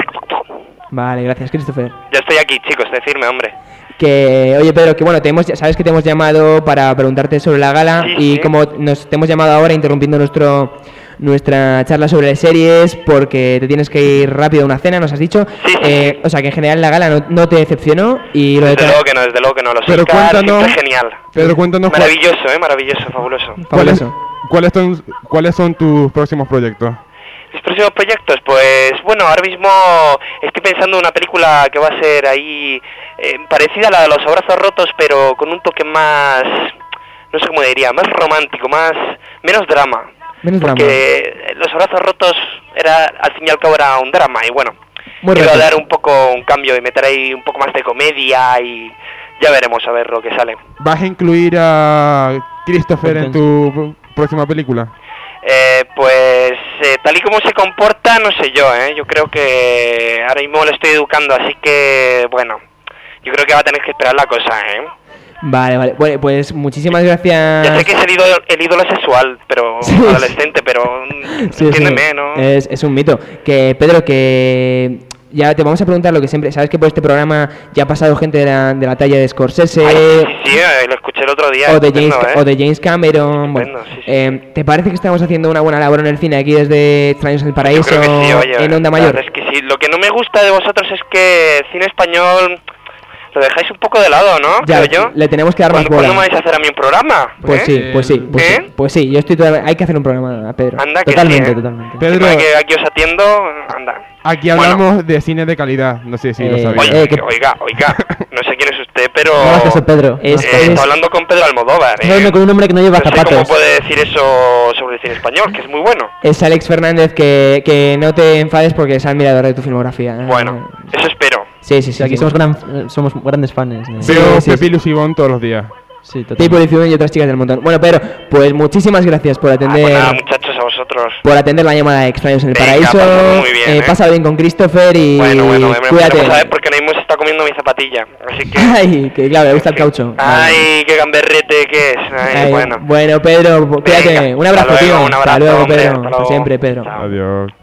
Vale, gracias, Christopher. Ya estoy aquí, chicos, decidme, hombre. Que, oye Pedro, que bueno, te hemos, sabes que te hemos llamado para preguntarte sobre la gala Sí, y sí. como nos te hemos llamado ahora interrumpiendo nuestro nuestra charla sobre las series porque te tienes que ir rápido a una cena, nos has dicho. Sí, sí, Eh, o sea que en general la gala no, no te decepcionó y lo de Desde tra- luego que no, desde luego que no. Los Pero Oscar, cuéntanos- siempre genial. Pedro, cuéntanos... cuál- Maravilloso, eh, maravilloso, fabuloso. ¿Cuáles, fabuloso. ¿cuáles, son, ¿Cuáles son tus próximos proyectos? Mis próximos proyectos, pues bueno, ahora mismo estoy pensando en una película que va a ser ahí eh, parecida a la de Los Abrazos Rotos, pero con un toque más, no sé cómo diría, más romántico, más menos drama. Menos drama. Porque Los Abrazos Rotos era, al fin y al cabo, era un drama y bueno, Muy quiero rápido. dar un poco un cambio y meter ahí un poco más de comedia y ya veremos a ver lo que sale. ¿Vas a incluir a Christopher en tu próxima película? Eh, pues eh, tal y como se comporta, no sé yo, ¿eh? Yo creo que ahora mismo le estoy educando, así que, bueno, yo creo que va a tener que esperar la cosa, ¿eh? Vale, vale. Bueno, pues muchísimas gracias. Ya sé que es el ídolo, el ídolo sexual, pero Sí. adolescente, pero mm, Sí, entiéndeme, sí. ¿no? Es, es un mito. Que Pedro, que ya te vamos a preguntar lo que siempre. Sabes que por este programa ya ha pasado gente de la, de la talla de Scorsese. Ay, sí, sí, eh, lo escuché el otro día. O de, James, estupendo, ¿eh? o de James Cameron. Bueno, Estupendo, sí, sí. eh, ¿te parece que estamos haciendo una buena labor en el cine aquí desde Extraños en el Yo Paraíso creo que sí, oye, en Onda la Mayor? verdad es que sí. Lo que no me gusta de vosotros es que el cine español lo dejáis un poco de lado, ¿no? Ya, Creo yo. le tenemos que dar más ¿Cuándo, ¿Cuándo me bola. vais a hacer a mí un programa? Pues ¿Eh? sí, pues sí, pues ¿Eh? sí, pues sí, yo estoy totalmente- hay que hacer un programa a Pedro. Anda, que Totalmente, sí, ¿eh? totalmente. Pedro, Aquí, aquí os atiendo, anda. aquí hablamos de cine de calidad, no sé si lo Eh, sabías. Oye, Eh, que- oiga, oiga, no sé quién es usted, pero... No hagas caso, Pedro. Es- Eh, es- está hablando con Pedro Almodóvar, Estás hablando ¿eh? con un hombre que no lleva No sé cómo zapatos. puede decir eso sobre el cine español, que es muy bueno. Es Alex Fernández, que, que no te enfades porque es admirador de tu filmografía. ¿eh? Bueno, eso espero. Sí, sí, sí. Sí, aquí sí. somos, gran, eh, somos grandes fans. ¿no? Sí, Veo sí, Pepi sí. Lucibón todos los días. Sí, Tipo totalmente. de y otras chicas del montón. Bueno, Pedro, pues muchísimas gracias por Ah, atender pues nada, muchachos, a vosotros. por atender la llamada de Extraños en el Venga, Paraíso. pásalo muy bien, eh, ¿eh? Pásalo bien con Christopher y Bueno, bueno, bueno, cuídate. vamos a ver porque no hemos estado comiendo mi zapatilla, así que... Ay, que claro, le gusta el caucho. Ay, qué gamberrete que es. Ay, Ay, bueno. bueno, Pedro, cuídate. Venga, Un abrazo, hasta luego, tío. un Hasta abrazo, luego, hombre, Pedro. hasta Hasta luego. siempre, Pedro. Chao. Adiós.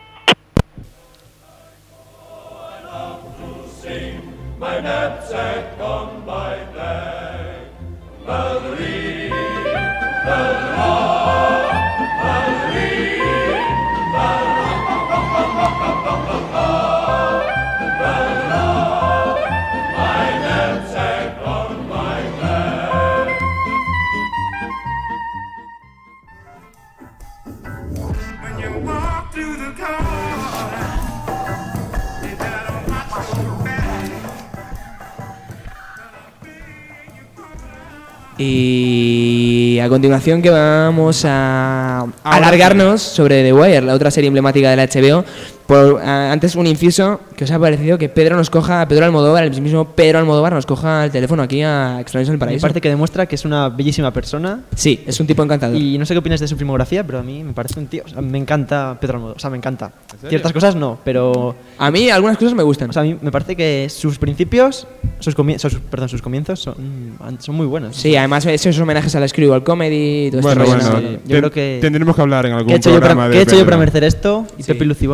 My knapsack on my back, Valerie, Valerie, Valerie, Valerie, my knapsack on my back. When you walk through the car, you gotta watch your back. Y a continuación que vamos a alargarnos sobre The Wire, la otra serie emblemática de la H B O. Por, a- antes un inciso, que os ha parecido que Pedro nos coja, a Pedro Almodóvar, el mismo Pedro Almodóvar nos coja el teléfono aquí a Extraños en el Me Paraíso. parece que demuestra que es una bellísima persona. Sí, es un tipo encantador. Y no sé qué opinas de su filmografía, pero a mí me parece un tío. O sea, me encanta Pedro Almodóvar. O sea, me encanta. Ciertas cosas no, pero. A mí algunas cosas me gustan. O sea, a mí me parece que sus principios. Sus comienzos. Perdón, sus comienzos son, son muy buenos. Sí, además esos homenajes a la Screwball Comedy y todo Bueno, este rollo, bueno, ¿no? yo creo que- tendremos que hablar en algún ¿Qué he hecho, yo programa para, de ¿qué he hecho yo Pedro. para merecer esto? Y Sí. Pepe Lucibón y otros tíos Y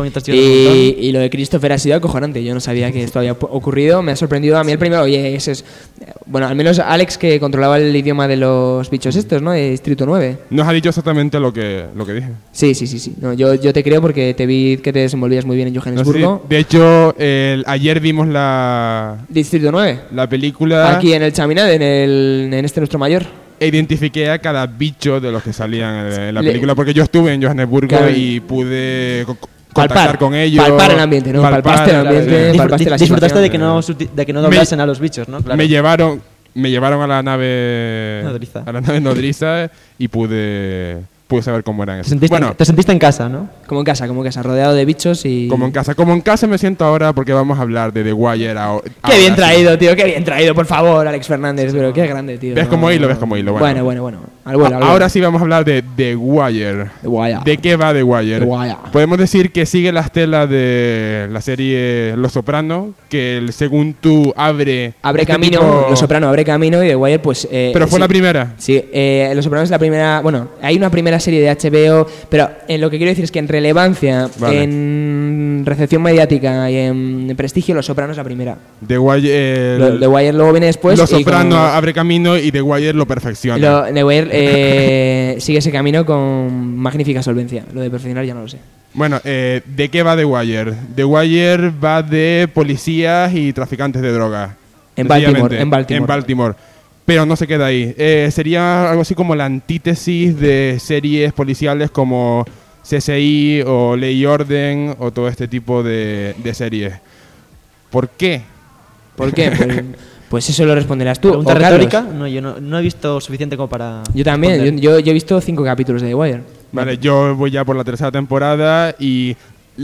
Y, y lo de Christopher ha sido acojonante. Yo no sabía que esto había ocurrido. Me ha sorprendido a mí el primero. Oye, ese es. Bueno, al menos Alex, que controlaba el idioma de los bichos estos, ¿no? De Distrito nueve. Nos ha dicho exactamente lo que, lo que dije. Sí, sí, sí. sí. No, yo, yo te creo porque te vi que te desenvolvías muy bien en Johannesburgo. No, sí. De hecho, el, ayer vimos la. Distrito nueve. La película. Aquí en el Chaminade, en, el, en este nuestro mayor. E identifiqué a cada bicho de los que salían en la película, porque yo estuve en Johannesburgo claro. y pude co contactar palpar, con ellos. Palpar el ambiente, ¿no? Palpar, Palpaste el ambiente, claro. palpaste la Disfrutaste de que no, de que no doblasen me, a los bichos, ¿no? Claro. Me llevaron, me llevaron a la nave nodriza. a la nave nodriza y pude pude saber cómo eran. Te sentiste, bueno, en, te sentiste en casa, ¿no? Como en casa, como en casa, rodeado de bichos y... Como en casa. Como en casa me siento ahora porque vamos a hablar de The Wire ahora. Qué bien traído, tío, qué bien traído, por favor, Alex Fernández, pero qué grande, tío. ¿Ves no, como hilo? no, ¿Ves como hilo? Bueno, bueno, bueno. bueno. Al vuelo, al vuelo. Ahora sí vamos a hablar de The Wire. The Wire. ¿De qué va The Wire? The Wire. Podemos decir que sigue la estela de la serie Los Soprano, que el, según tú abre... Abre este camino, tipo... Los Soprano abre camino y The Wire pues... Eh, pero fue sí, la primera. Sí, eh, Los Soprano es la primera... Bueno, hay una primera serie de H B O, pero en lo que quiero decir es que en relevancia, vale. en recepción mediática y en prestigio, Los Soprano es la primera. The Wire... Eh, lo, The Wire luego viene después. Los Soprano como... abre camino y The Wire lo perfecciona. Lo, The Wire eh, sigue ese camino con magnífica solvencia. Lo de perfeccionar ya no lo sé. Bueno, eh, ¿de qué va The Wire? The Wire va de policías y traficantes de droga. En Baltimore, en Baltimore. En Baltimore. Pero no se queda ahí. Eh, sería algo así como la antítesis de series policiales como C S I o Ley y Orden o todo este tipo de, de series. ¿Por qué? ¿Por qué? Pues, pues eso lo responderás tú. ¿Pregunta retórica? No, yo no, no he visto suficiente como para... Yo también, yo, yo, yo he visto cinco capítulos de The Wire. Vale, yo voy ya por la tercera temporada y...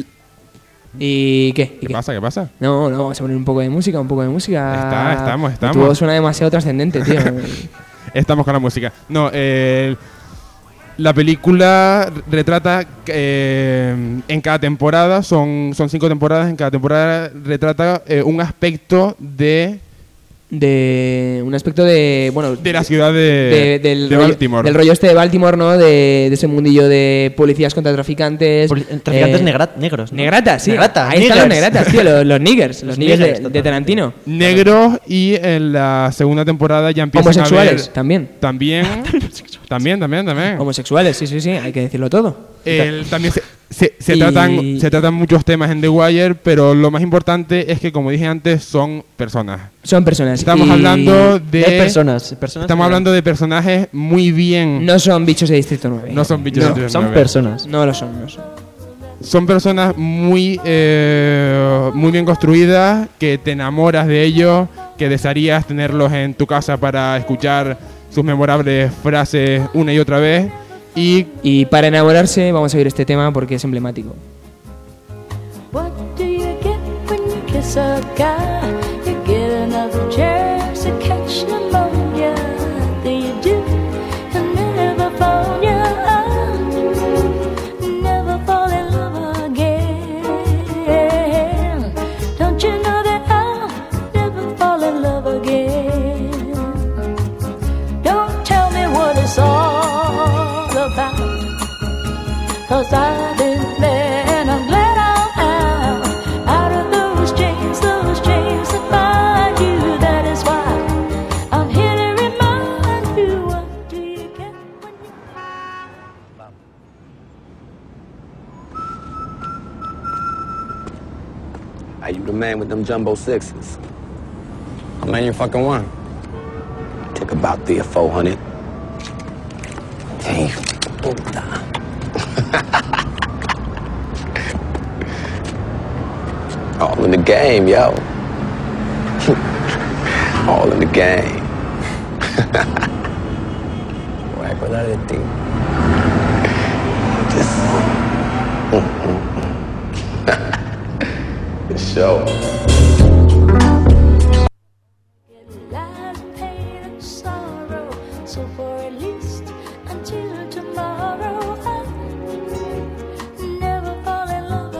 ¿Y qué? ¿Y ¿Qué, qué pasa? ¿Qué pasa? No, no, vamos a poner un poco de música, un poco de música. Está, estamos, estamos. Tu voz suena demasiado trascendente, tío. Estamos con la música. No, eh... La película retrata, eh, en cada temporada, son, son cinco temporadas, en cada temporada retrata eh, un aspecto de... De un aspecto de, bueno... De la ciudad de, de, del de rollo, Baltimore. Del rollo este de Baltimore, ¿no? De, de ese mundillo de policías contra traficantes. Poli traficantes eh, negrat negros, ¿no? Negratas, sí. Negrata, Ahí niggers. están los negratas, tío, los, los niggers. Los, los niggers, niggers de, de Tarantino. Negros y en la segunda temporada ya empiezan homosexuales, a ver... también. También. también, también, también. Homosexuales, sí, sí, sí, hay que decirlo todo. El, también se, se, se, y... tratan, se tratan muchos temas en The Wire, pero lo más importante es que, como dije antes, son personas. Son personas. Estamos y... hablando de... de personas, personas. Estamos hablando de personajes muy bien... No son bichos de Distrito nueve. No son bichos no, de Distrito son nueve. personas. No lo son, no son. Son personas muy, eh, muy bien construidas, que te enamoras de ellos, que desearías tenerlos en tu casa para escuchar sus memorables frases una y otra vez. Y, y para enamorarse vamos a oír este tema porque es emblemático. What do you get when you kiss a guy? You get another chance to catch pneumonia. Do you do? You never fall in love, never fall in love again. Don't you know that I'll never fall in love again? Don't tell me what it's all about, 'cause I've been there and I'm glad I'm out, out of those chains, those chains that bind you. That is why I'm here to remind you, what do you get when you... Are you the man with them jumbo sixes? I'm not your fucking one. Took about three or four hundred. Hey, puta. All in the game, yo. All in the game. Voy a acordar de ti. Just... Mm, mm, mm. The show. So for at least until tomorrow, I'll never fall in love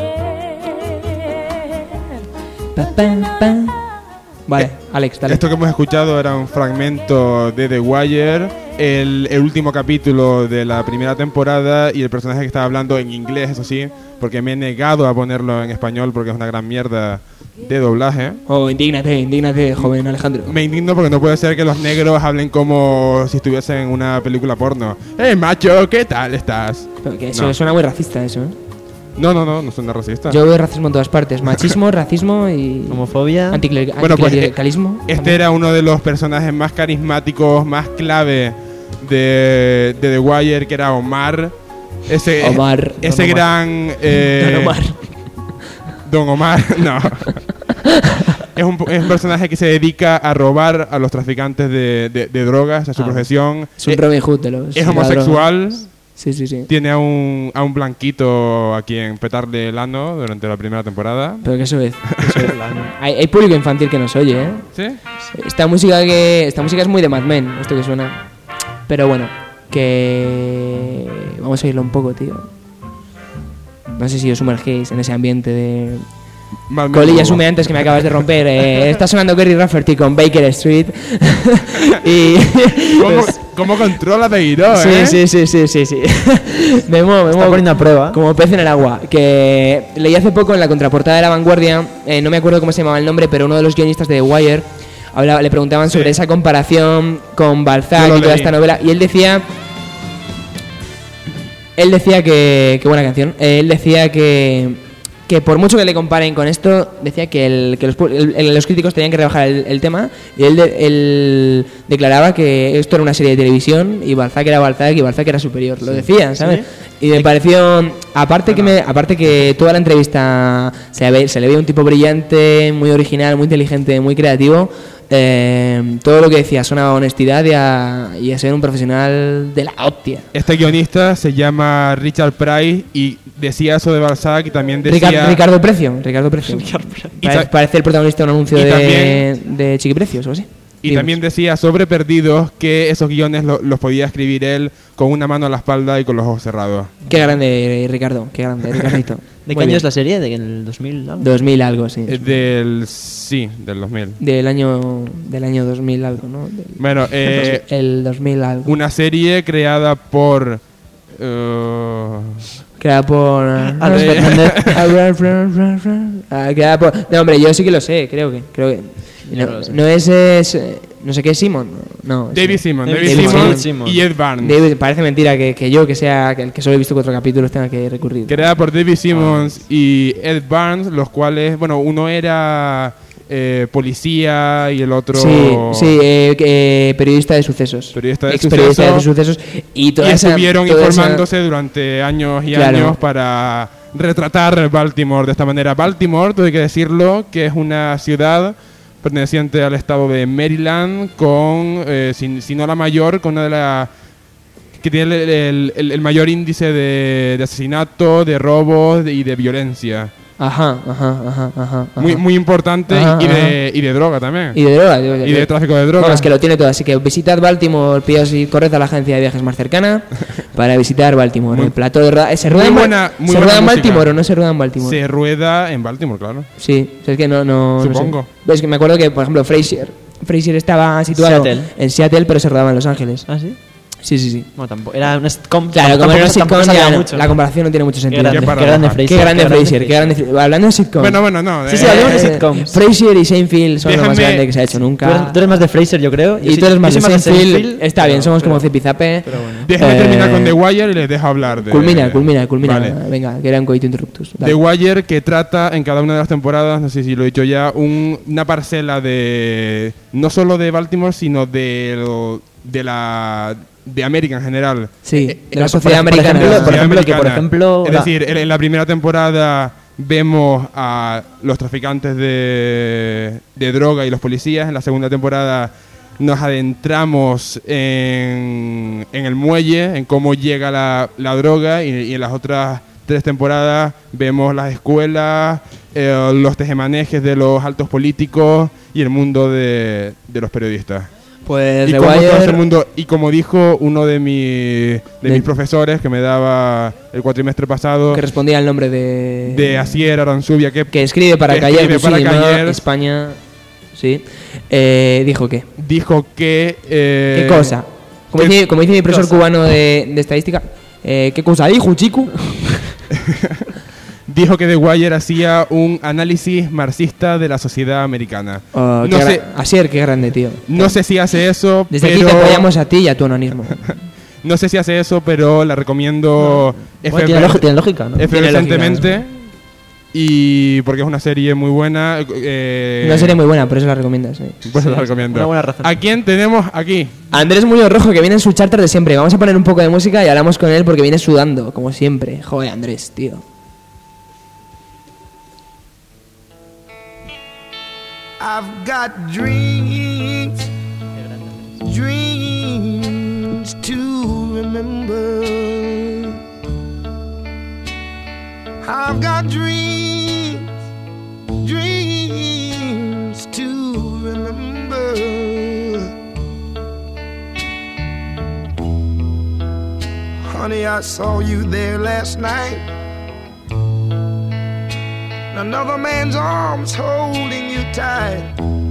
again. Pa, pa, pa. Vale, Alex, dale. Esto que hemos escuchado era un fragmento de The Wire el, el último capítulo de la primera temporada y el personaje que estaba hablando en inglés, eso sí, porque me he negado a ponerlo en español porque es una gran mierda de doblaje. Oh, indígnate, indígnate, joven Alejandro. Me indigno porque no puede ser que los negros hablen como si estuviesen en una película porno. ¡Eh, macho! ¿Qué tal estás? Pero que eso No. suena muy racista, eso, ¿eh? No, no, no, no suena racista. Yo veo racismo en todas partes. Machismo, racismo y... Homofobia. Anticler Bueno, pues, anticlericalismo. Este era uno de los personajes más carismáticos, más clave de, de The Wire, que era Omar. Ese, Omar. Ese Don Omar. gran... eh, Don Omar. Don Omar, no. es, un, es un personaje que se dedica a robar a los traficantes de, de, de drogas, a su Ah, profesión. Es un Eh, Robin Hood de los... Es homosexual. ladrones. Sí, sí, sí. Tiene a un, a un blanquito a quien petarle el ano durante la primera temporada. Pero que eso es. Eso es. hay, hay público infantil que nos oye, ¿eh? ¿Sí? Esta música que esta música es muy de Mad Men, esto que suena. Pero bueno, que vamos a oírlo un poco, tío. No sé si os sumergéis en ese ambiente de Mad Men, colillas no. humeantes que me acabas de romper. Eh, está sonando Gary Rafferty con Baker Street. y ¿Cómo, cómo controla Beiró, Sí, eh? sí, sí, sí, sí, sí. me muevo, me Está muevo. poniendo a prueba. Como pez en el agua. Que leí hace poco en la contraportada de La Vanguardia, eh, no me acuerdo cómo se llamaba el nombre, pero uno de los guionistas de The Wire hablaba, le preguntaban sobre esa comparación con Balzac Yo lo y toda leí. esta novela, y él decía... Él decía que... Qué buena canción. Eh, él decía que... Que por mucho que le comparen con esto, decía que, el, que los, pu- el- el- los críticos tenían que rebajar el, el tema. Y él, de- él declaraba que esto era una serie de televisión y Balzac era Balzac y Balzac era superior. Lo decía, ¿sabes? Y me pareció, aparte que me, aparte que toda la entrevista se, ve- se le veía un tipo brillante, muy original, muy inteligente, muy creativo. Eh, todo lo que decía sonaba a honestidad y a, y a ser un profesional de la hostia. Este guionista se llama Richard Price y decía eso de Balzac y también decía... Rica- Ricardo Precio, Ricardo Precio. Y Pare- ta- parece el protagonista de un anuncio y de, también- de Chiquiprecios o así. Y Digo, también decía sobre Perdidos que esos guiones lo- los podía escribir él con una mano a la espalda y con los ojos cerrados. Qué grande, Ricardo, qué grande, Ricardito. ¿De qué Muy año bien. es la serie? ¿Del dos mil? algo? dos mil algo, sí. Es del... sí, del dos mil. Del año del año dos mil algo, ¿no? Del- Bueno, eh, el dos mil algo. una serie creada por... eh, Creada por... Alex Fernández. Ah, creada por... No, hombre, yo sí que lo sé, creo que... Creo que Yo no, no lo sé. no es, es, eh, no sé qué es Simon, no. David es- Simon, David David, Simon. Simon, David Simon. y Ed Barnes. David- parece mentira que, que yo, que sea que, que solo he visto cuatro capítulos, tenga que recurrir. Creada por David Simmons y Ed Barnes, los cuales, bueno, uno era eh, policía y el otro... Sí, sí, eh, que- eh, periodista de sucesos. Periodista de Ex periodista de sucesos. sucesos. Y, toda y esa- estuvieron toda esa- informándose durante años y Claro. años para retratar Baltimore de esta manera. Baltimore, todo hay que decirlo, que es una ciudad perteneciente al estado de Maryland, con, eh, si, si no la mayor, con una de las que tiene el, el- el- el mayor índice de, de asesinato, de robos y de violencia. Ajá, ajá, ajá, ajá. ajá. Muy, muy importante Ajá, y, de, y de droga también. Y de droga. digo, Y de tráfico de droga. Bueno, es que lo tiene todo. Así que visitad Baltimore, pillaos y corred a la agencia de viajes más cercana para visitar Baltimore. Muy- el plató de rodaje. ¿Se rueda, muy en, Ba- buena- muy ¿se buena rueda en música. Baltimore o no se rueda en Baltimore? Se rueda en Baltimore, claro. Sí, es que no, no. no sé. Supongo. Es que me acuerdo que, por ejemplo, Frasier. Frasier estaba situado Seattle. en Seattle, pero se rodaba en Los Ángeles. ¿Ah, sí? Sí, sí, sí. Bueno, tampoco. Era una sitcom. Claro, como tampoco- era una tampoco sitcom, salía ya no- mucho. la comparación no tiene mucho sentido. grande, Qué qué paradoja. grande Qué Frasier. grande qué grande Frasier, qué grande. Hablando de sitcoms. Bueno, bueno, no. Sí, eh, sí, hablemos de Eh, sitcoms. Frasier y Seinfeld son lo más Déjame- grande que se ha hecho Tú eres, nunca. tú eres más de Fraser, yo creo. Yo Y sí- tú eres yo más de soy Seinfeld. Está bien, pero- somos como pero- Zipizape. pero bueno. Déjame Eh, terminar con The Wire y les dejo hablar de... Culmina, culmina, culmina. Vale. Venga, que era un coito interruptus. Dale. The Wire, que trata en cada una de las temporadas, no sé si lo he dicho ya, un- una parcela de... no solo de Baltimore, sino de, de la... de América en general. Sí, Eh, de la eh, sociedad por ejemplo- americana. por ejemplo, que, por americana. ejemplo, Es la- decir, en, en la primera temporada vemos a los traficantes de, de droga y los policías. En la segunda temporada nos adentramos en, en el muelle, en cómo llega la, la droga, y, y en las otras tres temporadas vemos las escuelas, eh, los tejemanejes de los altos políticos y el mundo de, de los periodistas. Pues Y The como, todo ese Wire. mundo, y como dijo uno de, mi, de De- mis profesores que me daba el cuatrimestre pasado, Que respondía al nombre de. de Asier Aranzubia, que, Que escribe para que Cayer, escribe para Musulmán, Cayer, España. Sí. Eh, dijo que. dijo que... eh, ¿Qué cosa? Como ¿Qué- dice, como dice mi profesor cosa? cubano de, de estadística, eh, ¿qué cosa dijo, chico? Dijo que The Wire hacía un análisis marxista de la sociedad americana. Oh, no qué sé, gra- Asier, qué grande, tío. no sé si hace eso, Desde pero aquí te apoyamos a ti y a tu anonismo. no sé si hace eso, pero la recomiendo Bueno, tiene lógica- tiene lógica, ¿no? efervescentemente. Tiene lógica, Y porque es una serie muy buena. Eh, Una serie muy buena, por eso la recomiendas. Sí. Pues Sí, la recomiendo. una buena razón. ¿A quién tenemos aquí? Andrés Muñoz Rojo, que viene en su charter de siempre. Vamos a poner un poco de música y hablamos con él porque viene sudando, como siempre. Joder, Andrés, tío. I've got dreams, dreams to remember. I've got dreams, dreams to remember. Honey, I saw you there last night. Another man's arms holding you tight.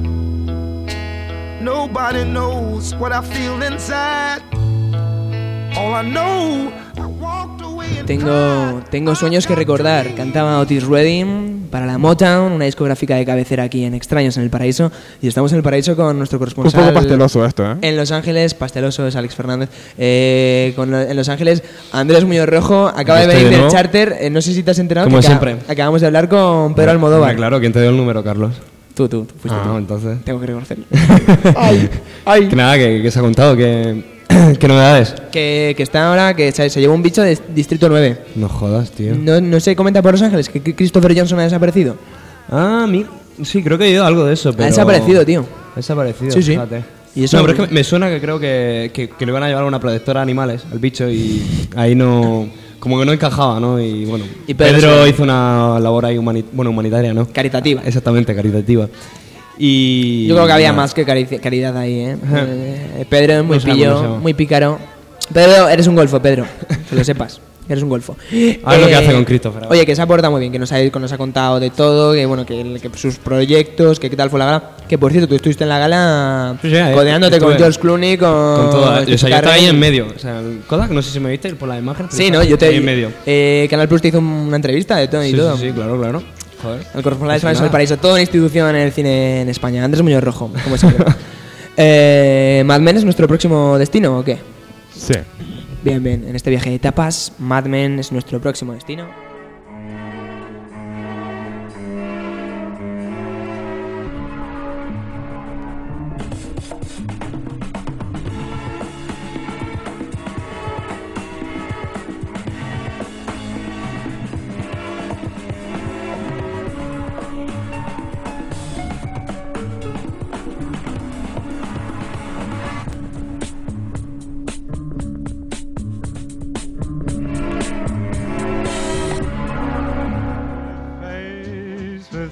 Nobody knows what I feel inside. All I know, I walked away and Tengo, tengo sueños que recordar. Cantaba Otis Redding para la Motown, una discográfica de cabecera aquí en Extraños en el Paraíso. Y estamos en el Paraíso con nuestro Un corresponsal. poco pasteloso esto, ¿eh? En Los Ángeles, pasteloso es Alex Fernández. Eh, con lo- en Los Ángeles, Andrés Muñoz Rojo acaba de Estoy venir de del nuevo. charter. Eh, no sé si te has enterado. Como que acá- siempre. Acabamos de hablar con Pedro Almodóvar. Hombre, claro, ¿quién te dio el número, Carlos? Tú, tú, tú fuiste ah, tú. entonces. Tengo que reconocerlo. ay, ay. Que nada, que, que se ha contado, que. ¿Qué novedades? Que, que está ahora, que se, se llevó un bicho de Distrito nueve. No jodas, tío. No, no se comenta por Los Ángeles que Christopher Johnson ha desaparecido. Ah, mi... sí, creo que he oído algo de eso, pero... Ha desaparecido, tío. Ha desaparecido, Sí, sí. fíjate. Y eso- No, pero es que me suena que creo que, que, que lo iban a llevar a una protectora de animales, al bicho, y ahí no... Como que no encajaba, ¿no? Y bueno, Y Pedro Pedro sí. hizo una labor ahí humani- bueno, humanitaria, ¿no? Caritativa. Exactamente, caritativa. Y... Yo creo que había nada. más que cari- caridad ahí, ¿eh? Ajá. Eh, Pedro es muy No sé, pillo, no sé. muy pícaro. Pedro, eres un golfo, Pedro. Que lo sepas. Eres un golfo. A ver lo que hace con Christopher ahora. Oye, que se ha portado muy bien, que nos ha, que nos ha contado de todo, que bueno, que, el- que sus proyectos, que qué tal fue la gala. Que por cierto, tú estuviste en la gala Sí, sí, ahí codeándote con estuve. George Clooney, con. Con todo, o sea, yo Steve estaba ahí Carell. en medio. O sea, el Kodak, no sé si me viste por la imagen. pero Sí, estaba ¿no? Yo te. ahí en medio. Eh, Canal Plus te hizo una entrevista de todo y Sí, todo. sí, sí, claro, claro. Joder. El corresponsal de Pues Extraños en nada. el Paraíso, toda una institución en el cine en España. Andrés Muñoz Rojo, como siempre. eh, ¿Mad Men es nuestro próximo destino o qué? Sí. Bien, bien. En este viaje de etapas, Mad Men es nuestro próximo destino. Face with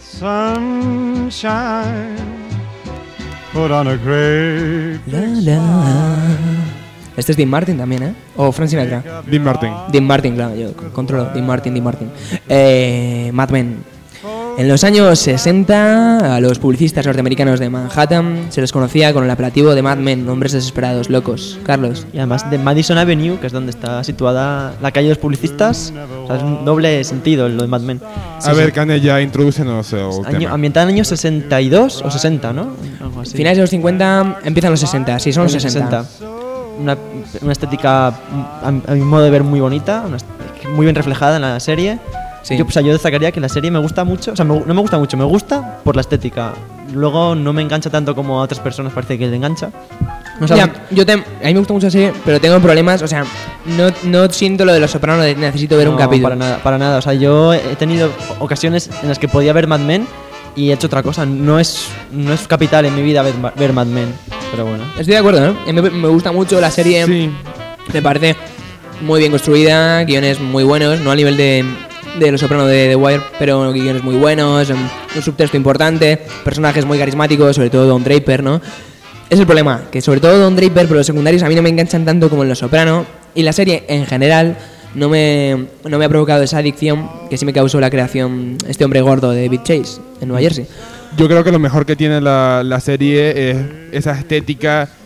sunshine, put on a great La, la. Este es Dean Martin también, ¿eh? O Frank Sinatra. Dean Martin. Dean Martin, claro, yo controlo. Dean Martin, Dean Martin. Eh, Mad Men. En los años sesenta, a los publicistas norteamericanos de Manhattan se les conocía con el apelativo de Mad Men, hombres desesperados, locos. Carlos. Y además de Madison Avenue, que es donde está situada la calle de los publicistas, o sea, es un doble sentido lo de Mad Men. A ver, Canella, introdúcenos el Año, tema. ambientada en años sesenta y dos o sesenta, ¿no? Algo así. Finales de los cincuenta, empiezan los sesenta, sí, son los Años sesenta. Una, una estética, a, a mi modo de ver, muy bonita, una est- muy bien reflejada en la serie. Sí. Yo, o sea, yo destacaría que la serie me gusta mucho, o sea, me- no me gusta mucho, me gusta por la estética. Luego no me engancha tanto como a otras personas parece que le engancha. No sé, Ya, yo te- a mí me gusta mucho la serie, pero tengo problemas, o sea, no, no siento lo de Los Sopranos de necesito ver un no, capítulo. para nada, para nada. O sea, yo he tenido ocasiones en las que podía ver Mad Men y he hecho otra cosa. No es, no es capital en mi vida ver, ver Mad Men, pero bueno. Estoy de acuerdo, ¿no? Me, me gusta mucho la serie. Sí. Me parece muy bien construida, guiones muy buenos, no a nivel de, de Los Sopranos de The Wire, pero guiones muy buenos, um, un subtexto importante, personajes muy carismáticos, sobre todo Don Draper, ¿no? Es el problema, que sobre todo Don Draper, pero los secundarios a mí no me enganchan tanto como en Los Sopranos, y la serie en general no me, no me ha provocado esa adicción que sí me causó la creación este hombre gordo de David Chase en Nueva Jersey. Yo creo que lo mejor que tiene la, la serie es esa estética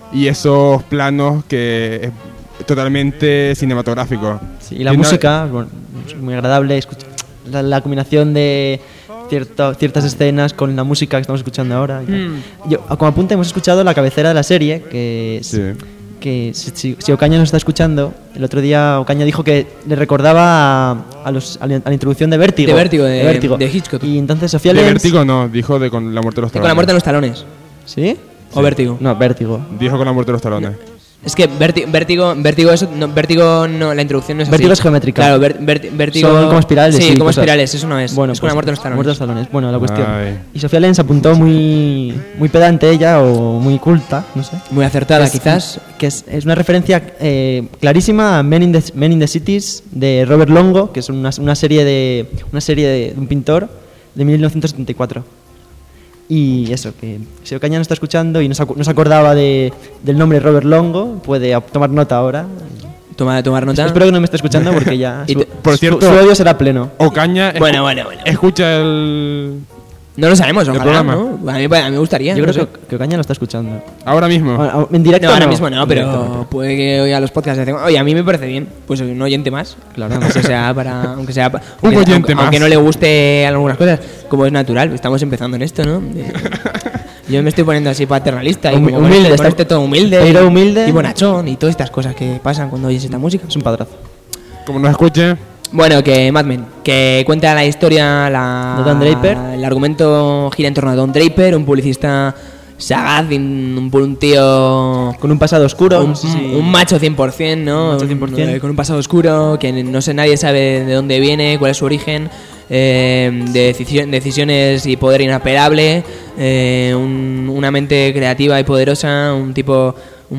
y esos planos que es totalmente cinematográfico. Sí, y la Tiene una- música, bueno, es muy agradable. escucha- la, la combinación de cierto- ciertas escenas con la música que estamos escuchando ahora. y tal. Mm. Yo, como apunte, hemos escuchado la cabecera de la serie, que, es- Sí. que si, si- si Ocaña nos está escuchando, el otro día Ocaña dijo que le recordaba a, a los, a, la, a la introducción de Vértigo. De Vértigo, de- de Hitchcock. Y entonces Sofía De Lenz... Vértigo no, dijo de con la muerte de los Con talones. la muerte en los talones. ¿Sí? ¿O Vértigo? No, Vértigo. Dijo con la muerte de los talones. Es que Verti- Vértigo, Vértigo, eso, no, Vértigo no, la introducción no es así. Vértigo es geométrica. Claro, ver- ver- Vértigo. Son como espirales. Sí, y como cosas. espirales, eso no es. Bueno, es con pues, la muerte en los talones. muerte en los talones. Bueno, la cuestión. Ay. Y Sofía Lenz apuntó muy, muy pedante ella o muy culta, no sé. Muy acertada, Es- quizás. Que es, es una referencia eh, clarísima a Men in, the, Men in the Cities de Robert Longo, que es una, una serie de una serie de un pintor de mil novecientos setenta y cuatro. Y eso, que si Ocaña no está escuchando y no se, acu- no se acordaba de, del nombre Robert Longo, puede ap- tomar nota ahora. Toma, tomar nota. Espero que no me esté escuchando porque ya Y su, te- Por su- cierto, su odio será pleno. Ocaña Bueno, escu- bueno, bueno. escucha el... No lo sabemos, el ojalá, programa. ¿no? A mí, a mí me gustaría. Yo no creo sé. que, que Ocaña lo está escuchando. Ahora mismo. Bueno, en directo No, ahora no. mismo no, En directo no. pero puede que oiga los podcasts y diga, oye, a mí me parece bien. Pues un oyente más. Claro. Aunque sea para. Aunque sea pa- Un aunque, oyente aunque, más. aunque no le guste algunas cosas, como es natural, estamos empezando en esto, ¿no? Eh, Yo me estoy poniendo así paternalista y Humi- como con humilde, este- con está- este todo humilde. pero y- humilde. Y bonachón y todas estas cosas que pasan cuando oyes esta música. Es un padrazo. Como nos escuche, Bueno, que Mad Men, que cuenta la historia, la, De Don Draper. El argumento gira en torno a Don Draper, un publicista sagaz, un, un tío Con un pasado oscuro. un, no sé si- un macho cien por cien, ¿no? Un macho cien por cien. Un- eh, con un pasado oscuro, que no sé, nadie sabe de dónde viene, cuál es su origen, eh, de decisi- decisiones y poder inapelable, eh, un- una mente creativa y poderosa, un tipo,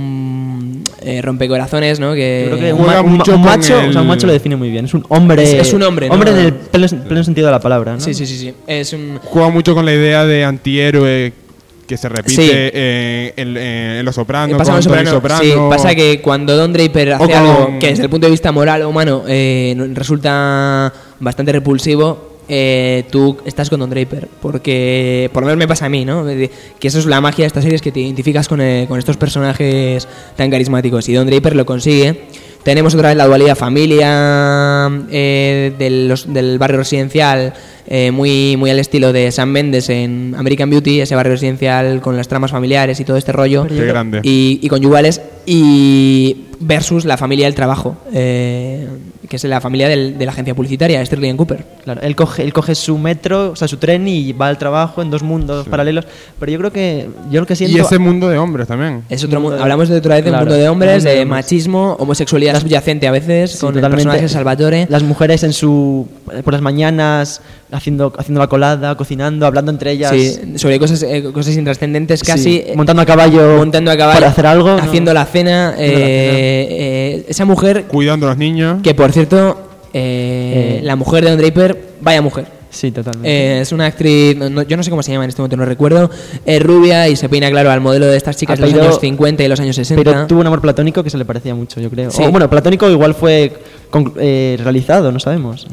un eh, rompecorazones, ¿no? Que Yo creo que un, juega ma- un ma- mucho un con macho, el- o sea, un macho lo define muy bien. Es un hombre. Es- es un hombre, ¿no? Hombre en el pleno, pleno sentido de la palabra, ¿no? Sí, sí, sí, sí. Es un... juega mucho con la idea de antihéroe que se repite Sí. eh, en, en- en Los Sopranos, Pasa con con Tony Soprano. Soprano. Sí, pasa que cuando Don Draper hace con- algo que desde el punto de vista moral o humano eh, no- resulta bastante repulsivo, eh, tú estás con Don Draper. Porque, por lo menos me pasa a mí, ¿no? De- Que eso es la magia de estas series, que te identificas con, eh, con estos personajes tan carismáticos. Y Don Draper lo consigue. Tenemos otra vez la dualidad familia eh, del, los- del barrio residencial, eh, muy, muy al estilo de Sam Mendes en American Beauty, ese barrio residencial con las tramas familiares y todo este rollo. Qué grande. Y, y conyugales, y versus la familia del trabajo, eh, que es la familia del- de la agencia publicitaria, Sterling and Cooper. Claro, él coge, él coge su metro, o sea, su tren y va al trabajo en dos mundos paralelos. Pero yo creo que. Yo lo que siento. Y ese mundo de hombres también. Es otro Mundo mundo. de- Hablamos de otra vez de un Claro, mundo de hombres, mundo de de hombres. machismo, homosexualidad subyacente a veces, Sí, con el totalmente. personaje de Salvatore. Las mujeres en su por las mañanas haciendo haciendo la colada, cocinando, hablando entre ellas. Sí, sobre cosas, eh, cosas intrascendentes Sí, casi. eh, montando a caballo, montando a caballo, para hacer algo, ¿no? haciendo la cena. eh, eh, esa mujer, Cuidando a los niños. que por cierto, eh, Eh. la mujer de Don Draper, vaya mujer. Sí, totalmente. Eh, es una actriz, no- no- yo no sé cómo se llama en este momento, no recuerdo. Es rubia y se peina, claro, al modelo de estas chicas de los Apellido- años cincuenta y los años sesenta. Pero tuvo un amor platónico que se le parecía mucho, yo creo. Sí. O, bueno, platónico igual fue conclu- eh, realizado, no sabemos.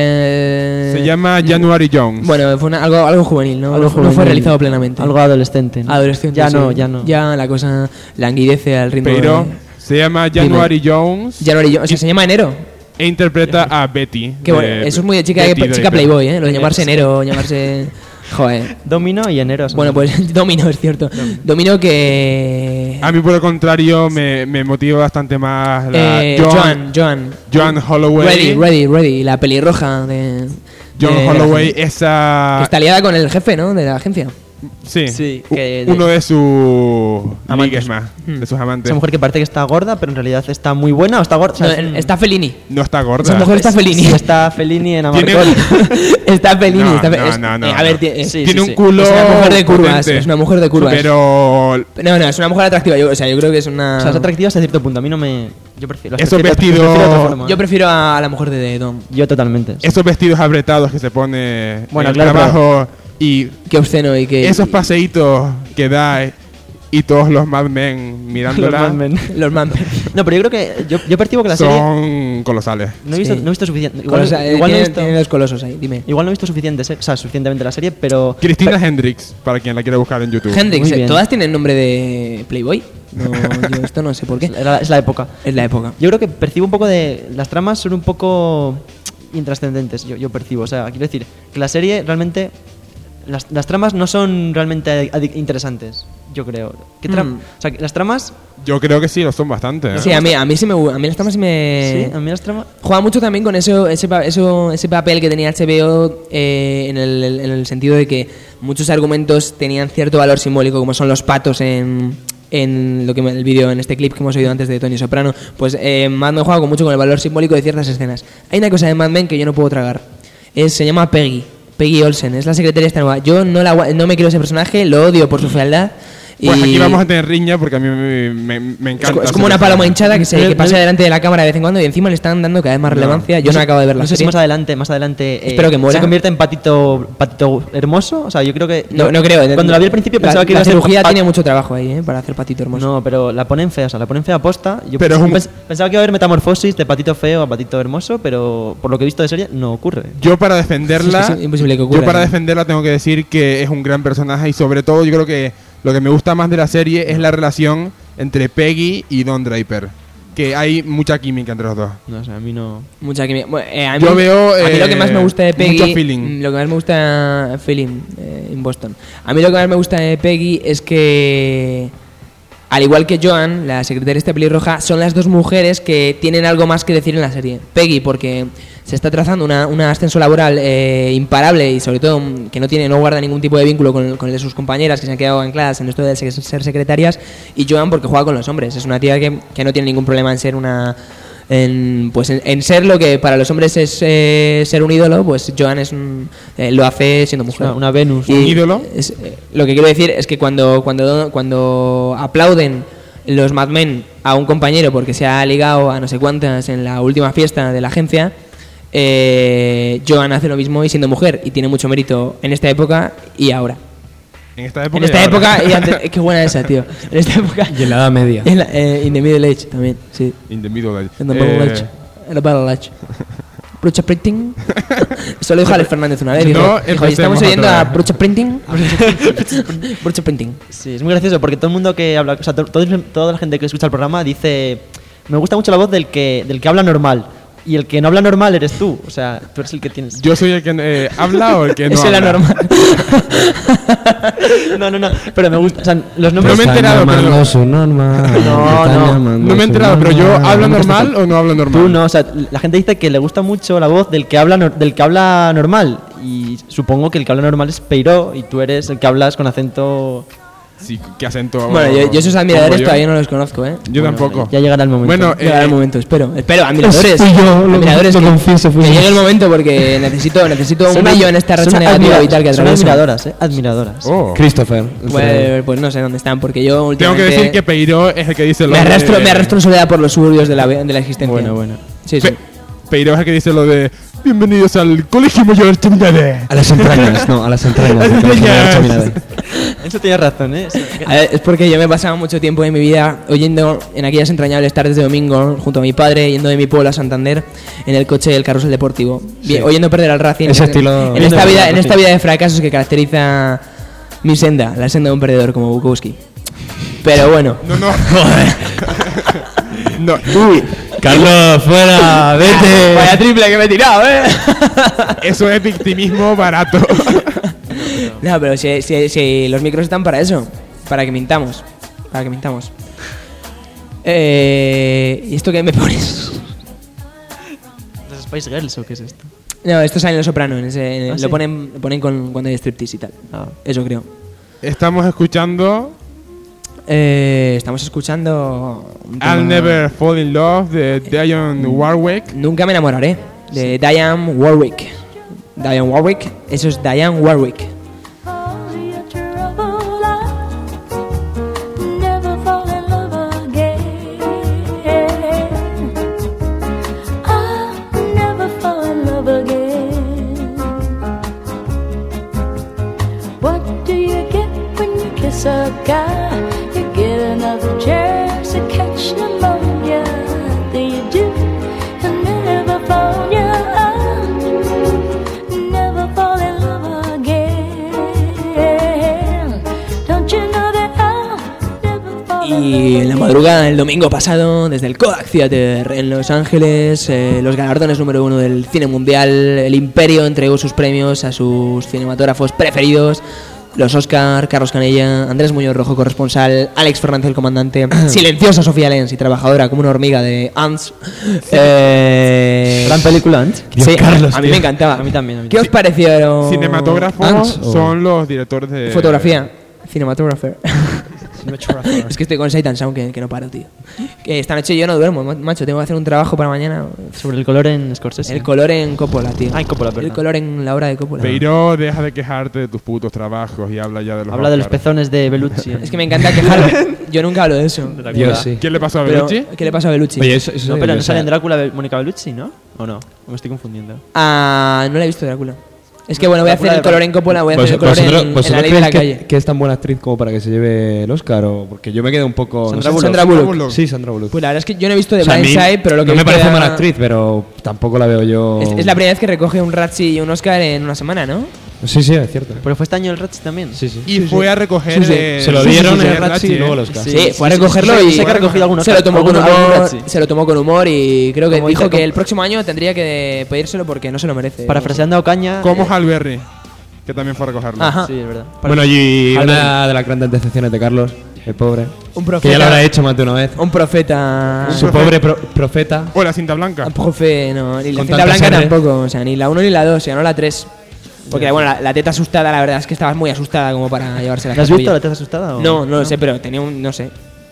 Eh, Se llama January Jones. Bueno, fue una- algo, algo juvenil, ¿no? Algo No fue juvenil. realizado plenamente. Algo adolescente. ¿no? Adolescente. Ya sí. no, ya no. Ya la cosa languidece al ritmo Pero de... se llama January Jones January Jones, o sea, se llama Enero. e interpreta a Betty. Qué bueno, de- eso es muy de chica, Betty chica Draper. Playboy, ¿eh? Lo de llamarse Enero, llamarse... Joder. Domino y enero. son- Bueno, pues Domino, es cierto. Domino que... A mí, por el contrario, me, me motiva bastante más la Eh, Joan, Joan, Joan. Joan Holloway. Ready, ready, ready. La pelirroja de... Joan de- Holloway, esa... Que está liada con el jefe, ¿no? De la agencia. Sí, Sí, u- que de- uno de sus Amantes. ligues más, Hmm. de sus amantes. Esa mujer que parece que está gorda, pero en realidad está muy buena o está gorda. o sea, No, es un- está Fellini. No está gorda. Esa mujer está Fellini. Sí, está Fellini en Tiene- Amarcón. Está Fellini. No, está Fe- no, es- no, no, eh, a ver, no. ti- eh, Sí, Tiene sí, un sí. culo Es una mujer de curvas. potente. Es una mujer de curvas. Pero No, no, es una mujer atractiva. Yo, o sea, yo creo que es una. O sea, es atractiva hasta cierto punto. A mí no me. Yo prefiero. las Esos prefiero- vestidos- las prefiero de otra forma. Yo prefiero a la mujer de, de Don. Yo totalmente. esos vestidos apretados que se pone Bueno, en el claro, trabajo y Qué obsceno y que. esos paseitos que da y todos los Mad Men Los mirándola. Mad Men. Los man. No, pero yo creo que yo, yo percibo que la serie son colosales. no he visto, Sí. no he visto suficiente. Igual, Colosa- eh, igual no he tiene- visto, tiene los colosos ahí, dime. igual no he visto suficiente, se- o sea, suficientemente la serie, pero Cristina Hendricks, para quien la quiera buscar en YouTube. Hendrix, Muy bien. todas tienen nombre de Playboy. No, yo esto no sé por qué. es la, es la época. Es la época. Yo creo que percibo un poco de las tramas son un poco intrascendentes. Yo, yo percibo, o sea, quiero decir que la serie realmente las, las tramas no son realmente adi- interesantes. Yo creo. ¿Qué tra- Mm. O sea, que las tramas Yo creo que sí, lo son bastante. ¿eh? Sí, a mí, a mí sí me gu- a mí las tramas sí me sí, a mí las tramas juega mucho también con eso ese pa- eso ese papel que tenía H B O eh, en, el, en el sentido de que muchos argumentos tenían cierto valor simbólico, como son los patos en en lo que me- el vídeo en este clip que hemos oído antes de Tony Soprano. Pues eh, Mad Men juega con mucho con el valor simbólico de ciertas escenas. Hay una cosa de Mad Men que yo no puedo tragar. Es, se llama Peggy. Peggy Olsen, es la secretaria esta nueva. Yo no, la, gua- no me quiero ese personaje, lo odio por su fealdad. Pues y- aquí vamos a tener riña porque a mí me, me, me Es, encanta. co- es como una ese paloma personaje. hinchada que, se, No, que no, pasa no. delante de la cámara de vez en cuando y encima le están dando cada vez más No. relevancia. Yo no, sé- acabo de ver la No sé si serie. más adelante, más adelante eh, Espero que muera. se convierte en patito patito hermoso, o sea, yo creo que No, no creo. Cuando la vi al principio la, pensaba que la iba a ser cirugía pat- tiene mucho trabajo ahí, ¿eh? Para hacer patito hermoso. No, pero la ponen fea, o sea, la ponen fea aposta. Yo Pero es un- pens- pensaba que iba a haber metamorfosis de patito feo a patito hermoso, pero por lo que he visto de serie no ocurre. Yo para defenderla, Es que es imposible que ocurra, yo para ¿no? defenderla tengo que decir que es un gran personaje y sobre todo yo creo que lo que me gusta más de la serie es la relación entre Peggy y Don Draper, que hay mucha química entre los dos. No, o sea, a mí no. Mucha química. Bueno, eh, a mí, Yo veo, a mí lo que eh, más me gusta de Peggy, mucho feeling. mm, lo que más me gusta feeling eh, en Boston. A mí lo que más me gusta de Peggy es que al igual que Joan, la secretaria esta pelirroja, son las dos mujeres que tienen algo más que decir en la serie. Peggy porque se está trazando una, un ascenso laboral eh, imparable y sobre todo mm, que no tiene no guarda ningún tipo de vínculo con el, con el de sus compañeras que se han quedado ancladas en esto de ser ser secretarias, y Joan porque juega con los hombres. Es una tía que, que no tiene ningún problema en ser una en, pues en, en ser lo que para los hombres es eh, ser un ídolo. Pues Joan es un, eh, lo hace siendo mujer. Una, una Venus. Y ¿Un ídolo? es, eh, lo que quiero decir es que cuando, cuando, cuando aplauden los Mad Men a un compañero porque se ha ligado a no sé cuántas en la última fiesta de la agencia, eh, Joan hace lo mismo y siendo mujer, y tiene mucho mérito en esta época y ahora. En esta época. En esta y ahora. época y antes. Qué buena esa, tío. En esta época. Y en la Edad Media. En la, eh, in the Middle Age también, sí. In the middle age. In the Middle Eh, Age. In the Middle Age. Brucha Printing. Eso lo dijo Alex Fernández una vez. Dijo, No, dijo, empecemos estamos oyendo otra a vez". Brucha Printing. Brucha Printing. Sí, es muy gracioso porque todo el mundo que habla, o sea, to- todo- toda la gente que escucha el programa dice, me gusta mucho la voz del que del que habla normal. Y el que no habla normal eres tú, o sea, tú eres el que tienes. Yo soy el que eh, habla o el que no Ese era habla. normal. No, no, no, pero me gusta, o sea, los nombres. No me he enterado, pero- llamando su normal. No, me están no. llamando No me he su enterado, pero yo normal. hablo Nunca normal estás- o no hablo normal. Tú no, o sea, la gente dice que le gusta mucho la voz del que habla nor- del que habla normal, y supongo que el que habla normal es Peiró y tú eres el que hablas con acento. Sí, qué acento. Bueno, yo, yo esos pongo admiradores yo. todavía no los conozco, ¿eh? Yo tampoco. Ya llegará el momento. Bueno, Llegará eh, el momento, espero. Espero, admiradores. Fui yo, lo- admiradores lo que, confieso, fui que yo. llegue el momento porque necesito, necesito un Son brillo ad- en esta racha son negativa admira- vital que Son atravieso. admiradoras, eh, admiradoras. Oh. Christopher. Pues, pues no sé dónde están, porque yo Tengo últimamente que decir que Peiró es el que dice lo me arrastro, de... me arrastro en soledad por los suburbios de la, de la existencia. Bueno, bueno. Sí, sí. Pe- Peiró es el que dice lo de bienvenidos al Colegio Mayor Chaminade. A las entrañas, no, a las entrañas. A las de Colegio Mayor entrañas. Chaminade. Eso tienes razón, ¿eh? Sí. A ver, es porque yo me he pasado mucho tiempo en mi vida oyendo en aquellas entrañables tardes de domingo junto a mi padre, yendo de mi pueblo a Santander en el coche del carrusel deportivo, Sí. oyendo perder al Racing. Ese en, estilo- en esta vida, en Racing. esta vida de fracasos que caracteriza mi senda, la senda de un perdedor como Bukowski. Pero bueno. No, no. no. Uy, Carlos, fuera, vete. Vaya triple que me he tirado, ¿eh? Eso es victimismo barato. No, pero si, si, si los micros están para eso, para que mintamos, para que mintamos. Eh, ¿Y esto qué me pones? ¿Los Spice Girls o qué es esto? No, esto sale en Los Soprano, en ese, en- ¿Ah, lo sí? ponen, lo ponen con, cuando hay striptease y tal. Ah. Eso creo. Estamos escuchando Eh, estamos escuchando un tema- I'll Never Fall in Love de Dionne Warwick. Nunca me enamoraré, de Diane Warwick. Diane Warwick, eso es Diane Warwick. Never fall in love again. I'll never fall in love again. What do you get when you kiss a guy? You get another chance to catch pneumonia. Y en la madrugada del domingo pasado, desde el Kodak Theater en Los Ángeles, eh, los galardones número uno del cine mundial, el Imperio entregó sus premios a sus cinematógrafos preferidos. Los Oscar, Carlos Canella, Andrés Muñoz Rojo, corresponsal, Alex Fernández, el comandante, silenciosa Sofía Lenz y trabajadora como una hormiga de Ants. Eh, Gran película, Ants. Sí, Dios, Carlos, a mí tío. me encantaba. A mí también, a mí ¿Qué os parecieron? Cinematógrafos Ants? son los directores de... Fotografía. Cinematographer. Es que estoy con Satan Sound que, que no paro, tío. Que esta noche yo no duermo, ma- macho. Tengo que hacer un trabajo para mañana. Sobre el color en Scorsese. El color en Coppola, tío. Ah, en Coppola, El perdón. color en la obra de Coppola. Pero deja de quejarte de tus putos trabajos y habla ya de los Habla de los Oscars. pezones de Bellucci. Es que me encanta quejarme. Yo nunca hablo de eso. Yo sí. ¿Qué le pasó a Pero, Bellucci? ¿Qué le pasó a Bellucci? Oye, eso, eso No, digo pero yo, no o sale sea, en Drácula Bel- Mónica Bellucci, ¿no? ¿O no? Me estoy confundiendo. Ah, no la he visto Drácula. Es que bueno, voy a hacer Drácula el de- color en Coppola, voy a ¿Vos- hacer el color vosotros, en, en vosotros la ley de la creéis calle. que, que es tan buena actriz como para que se lleve el Oscar? O porque yo me quedé un poco... Sandra no sé, Bullock. Sandra Bullock. Sí, Sandra Bullock. Pues la verdad es que yo no he visto The O sea, a Blind mí Side, pero lo que no he me visto parece era- mala actriz, pero tampoco la veo yo... Es, es la primera vez que recoge un Razzie y un Oscar en una semana, ¿no? Sí, sí, es cierto. Pero fue este año el Ratchet también. Sí, sí. Y fue a recoger... Sí, sí. eh, Se lo sí, dieron sí, sí, el sí, Razzie y ¿eh? luego el Oscar. Sí, fue a recogerlo sí, y sé que ha recogido algunos se lo tomó con algún- algún humor, Razzie. se lo tomó con humor y creo que Como dijo dice- que como- el próximo año tendría que pedírselo porque no se lo merece. Parafraseando a Ocaña. Como eh, Hal Berry, que también fue a recogerlo. Ajá. Sí, es verdad. Bueno, y Albert. una de las grandes decepciones de Carlos, el pobre, Un que profeta. ya lo habrá hecho más de una vez. Un profeta. Su pobre pro- profeta. O la cinta blanca. Un profe, no, ni la Con cinta tantas blanca R. tampoco, o sea, ni la uno ni la dos, se ganó la tres. Porque bueno, la, la teta asustada, la verdad es que estabas muy asustada como para llevarse la ¿La has visto la teta asustada? o- No, no lo sé, pero tenía un. No sé.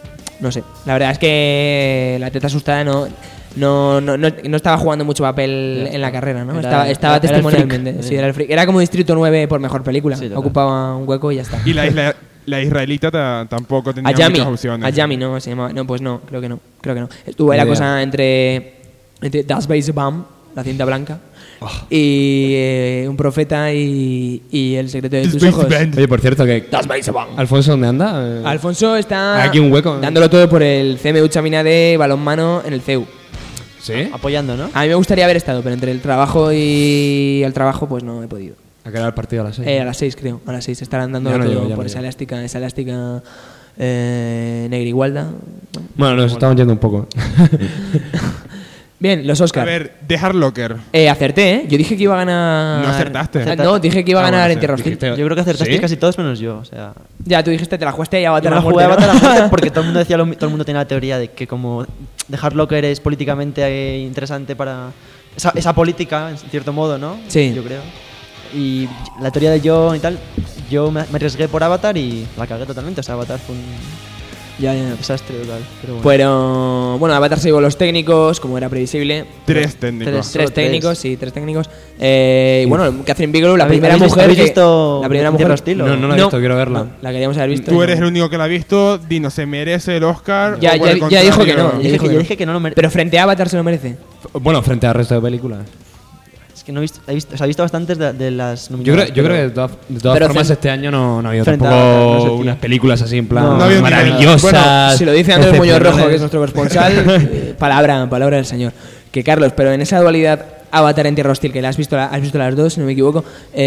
No sé. La verdad es que la teta asustada no. No, no, no, no estaba jugando mucho papel Ya. en la carrera, ¿no? Era- estaba estaba era el testimonialmente. freak. Sí, era el freak. Era como Distrito nueve por mejor película. Sí, total. Ocupaba un hueco y ya está. Y la, isla, la israelita ta- tampoco tenía Ayami. muchas opciones. Ayami, no, se llamaba. No, pues no, creo que no. Creo que no. Estuvo ahí la Ni idea. cosa entre, entre Das Weiße Bam, la cinta blanca, Oh. y eh, un profeta y, y el secreto de Das tus Weiße ojos. Band. Oye, por cierto, que Das Weiße Bam. Alfonso, ¿dónde anda? Eh, Alfonso está Hay aquí un hueco. dándolo todo por el C M U Chamina de balonmano en el C E U. ¿Sí? Apoyando, ¿no? A mí me gustaría haber estado, pero entre el trabajo y el trabajo pues no he podido. A quedar el partido a las seis. Eh, a las seis creo, a las seis estarán dando Ya no todo llego, ya por no esa llego. elástica, esa elástica eh, negrigualda. Bueno, nos estamos yendo un poco. Bien, los A Oscars. ver, The Hard Locker. Eh, acerté, ¿eh? Yo dije que iba a ganar. No acertaste. Ah, No, dije que iba a Ah, ganar bueno, en Tierra sí, Hostil. dijiste- Yo creo que acertaste ¿Sí? casi todos menos yo. O sea, Ya, tú dijiste, te la jugaste y yo Avatar me la la jugué a muerte, Avatar a ¿no? muerte porque todo el mundo decía lo mi- todo el mundo tenía la teoría de que como dejar Locker es políticamente eh, interesante para esa, esa política en cierto modo, ¿no? Sí. Yo creo. Y la teoría de John y tal, yo me, me arriesgué por Avatar y la cagué totalmente. O sea, Avatar fue un Ya, ya. desastre total. Pero bueno. Pero, bueno, Avatar se llevó los técnicos, como era previsible. Tres técnicos. Tres. Tres Solo técnicos, sí, tres técnicos. Eh, y bueno, Catherine Bigelow, la ¿Habéis- primera habéis visto- mujer. habéis que- visto la primera Tierra mujer. Hostil o- No, no la he visto, quiero verla. no, la queríamos haber visto. Tú y eres no. el único que la ha visto. Dino, ¿se merece el Oscar? Ya, o por ya, el ya dijo que no. contrario? ya Yo dijo dije, que yo no. dije que no lo mere- Pero frente a Avatar se lo merece. Bueno, frente al resto de películas. Es que no he visto, he visto, o sea, he visto bastantes de, de las Yo creo, nominadas. yo creo que pero- de todas, de todas Pero formas cen- este año no, no ha habido Frente a tampoco Avatar, no sé, tío. unas películas así en plan No, no ha habido ni nada. maravillosas. Bueno, si lo dice Andrés Muñoz Rojo, que es excepcionales. nuestro corresponsal, eh, palabra, palabra del señor. Que Carlos, pero en esa dualidad Avatar en Tierra Hostil, que la has visto, la- has visto las dos, si no me equivoco,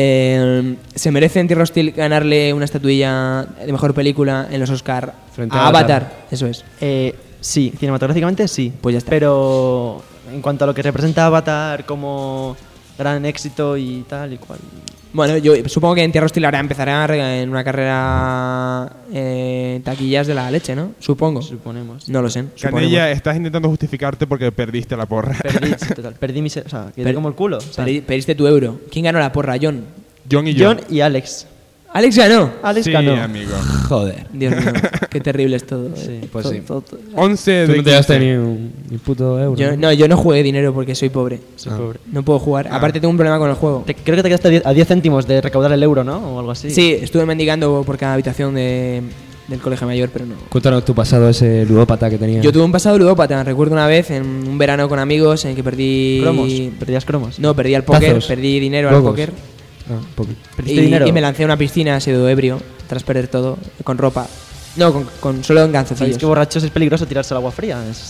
eh, ¿se merece en Tierra Hostil ganarle una estatuilla de mejor película en los Oscar Frente a a Avatar? Avatar. Eso es. Eh, sí, cinematográficamente sí. Pues ya está. Pero en cuanto a lo que representa Avatar como gran éxito y tal y cual. Bueno, yo supongo que en Tierra Hostil ahora empezará en una carrera eh, taquillas de la leche, ¿no? Supongo. Suponemos. No lo sé. suponemos. Canella, estás intentando justificarte porque perdiste la porra. Perdí, sí, total, perdí mi. se- O sea, quedé Per- como el culo. O sea, Peri- Perdiste tu euro. ¿Quién ganó la porra? John. John y yo. John y Alex. Alex ganó. Alex Sí, ganó. amigo. Joder. Dios mío, qué terrible es todo. Sí, eh. pues Todo- sí. todo- todo. once Tú de no te gastas ni quince. un ni puto euro. Yo, no, yo no jugué dinero porque soy pobre. Soy Ah. pobre. No puedo jugar. Aparte tengo un problema con el juego. Te- creo que te quedaste a diez- a diez céntimos de recaudar el euro, ¿no? O algo así. Sí, estuve mendigando por cada habitación de, del colegio mayor, pero no. Cuéntanos tu pasado ese ludópata que tenías. Yo tuve un pasado ludópata. Recuerdo una vez en un verano con amigos en que perdí. Cromos. Perdías cromos. No, perdí al póker. Tazos. Perdí dinero al Gogos. póker. Ah, poco. ¿Perdiste Y, dinero? y me lancé a una piscina, sido ebrio, tras perder todo, con ropa. No, con, con solo en Sabéis ganzocillos. que borrachos es peligroso tirarse al agua fría. Es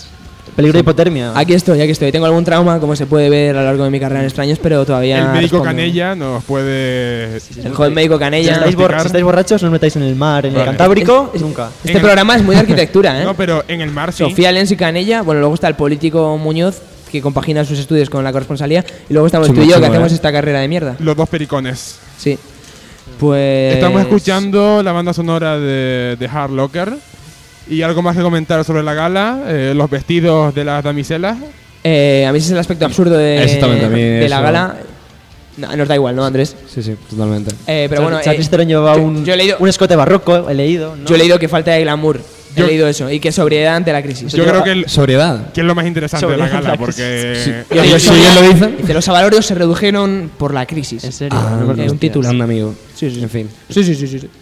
Peligro de hipotermia. Aquí estoy, aquí estoy. Tengo algún trauma, como se puede ver a lo largo de mi carrera en Extraños, pero todavía. El médico respondo. Canella nos puede. El joven médico Canella. Si estáis, bor- si estáis borrachos, no os metáis en el mar, en Vale. el Cantábrico, Es- es- nunca. Este En el- programa es muy de arquitectura, ¿eh? No, pero en el mar sí. Sofía Lenz y Canella. Bueno, luego está el político Muñoz, que compagina sus estudios con la corresponsalía. Y luego estamos Chulo, tú y yo, que chulo, hacemos ¿eh? esta carrera de mierda. Los dos pericones. Sí. Pues. Estamos escuchando la banda sonora de, de Hard Locker. Y algo más que comentar sobre la gala, eh, los vestidos de las damiselas. Eh, a mí ese es el aspecto absurdo de, Exactamente, a mí de la eso- gala. No, nos da igual, ¿no, Andrés? Sí, sí, totalmente. Eh, pero bueno, Charlize eh, Theron llevaba yo- un, yo he leído- un escote barroco, he leído. ¿no? Yo he leído que falta de glamour. Yo- he leído eso. Y que sobriedad ante la crisis. Yo creo que, el- Sobriedad. que es lo más interesante de la Sobriedad, gala, la porque. Sí. Yo digo, Si sobriedad- ellos lo dicen. Dice, los avalorios se redujeron por la crisis. En serio. Ah, no me es un hostia. título. Anda, amigo. Sí, sí. En fin. Sí, sí, sí, sí. sí.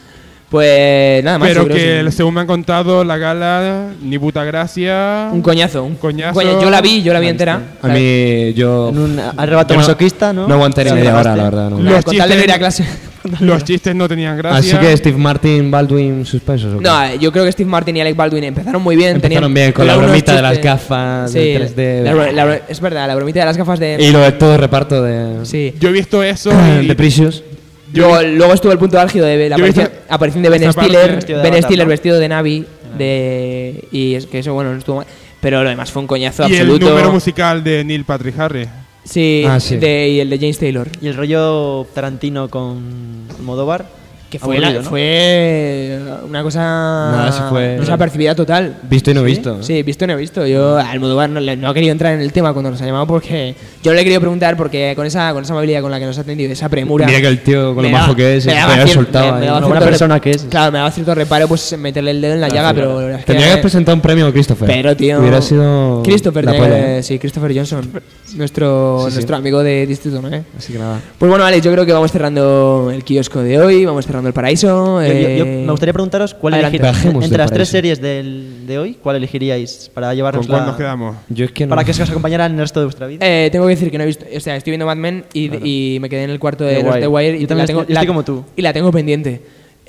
Pues nada más. Pero yo creo que, sí. según me han contado, la gala, ni puta gracia. Un coñazo. Un coñazo. coña- Yo la vi, yo la vi entera. A mí, yo. En un arrebato yo no- masoquista, ¿no? No aguanté ni Sí, media hora, grabaste. la verdad. No. Los Con tal de no chistes- ir a clase. Los chistes no tenían gracia. Así que Steve Martin, Baldwin, suspensos. ¿o qué? No, eh, yo creo que Steve Martin y Alec Baldwin empezaron muy bien. Empezaron tenían- bien con la algunos bromita de las chistes. gafas, Sí, del tres D. la bro- la bro- es verdad, la bromita de las gafas de. Y lo de todo el reparto de. Sí. Yo he visto eso y. de Precious. Yo, luego estuvo el punto álgido de la Yo he aparición, visto aparición de Ben esta parte- Stiller, Vestido de Ben Avatar, Stiller ¿no? vestido de Navi, de y es que eso bueno no estuvo mal, pero lo demás fue un coñazo y el absoluto. número musical de Neil Patrick Harris. Sí, Ah, sí. de- y el de James Taylor, Y el rollo Tarantino con Modóvar. que fue aburrido, la- ¿no? fue una cosa Nada, sí fue- desapercibida total. Visto y no visto. ¿eh? Sí, visto y no visto. Yo al Almodóvar no, le- no he querido entrar en el tema cuando nos ha llamado porque yo no le he querido preguntar porque con esa con esa amabilidad con la que nos ha atendido, esa premura. Mira que el tío, con lo me majo daba- que es, me se daba había cier- soltado me- me ahí. daba Una cierto buena re- persona que es. Claro, me daba cierto reparo pues meterle el dedo en la Claro, llaga, claro. pero la verdad es Tendría que que haber presentado un premio a Christopher. Pero, tío. Hubiera sido. Christopher, la tenía polla, que- ¿eh? sí, Christopher Johnson, nuestro, Sí, sí. nuestro amigo de distrito, ¿no? eh? Así que nada. Pues bueno, Alex, yo creo que vamos cerrando el kiosco de hoy, vamos cerrando el paraíso. Yo, yo- yo eh, me gustaría preguntaros cuál adelante. elegiríais Bajemos entre del las tres paraíso. series del, de hoy, cuál elegiríais para llevarnos ¿Con cuál la- nos quedamos? Yo es que no. para que se os acompañara en el resto de vuestra vida. Eh, tengo que decir que no he visto, o sea, estoy viendo Mad Men y, Claro. y me quedé en el cuarto de The los Wire. The Wire y Yo también la tengo, estoy- estoy como tú. y la tengo pendiente.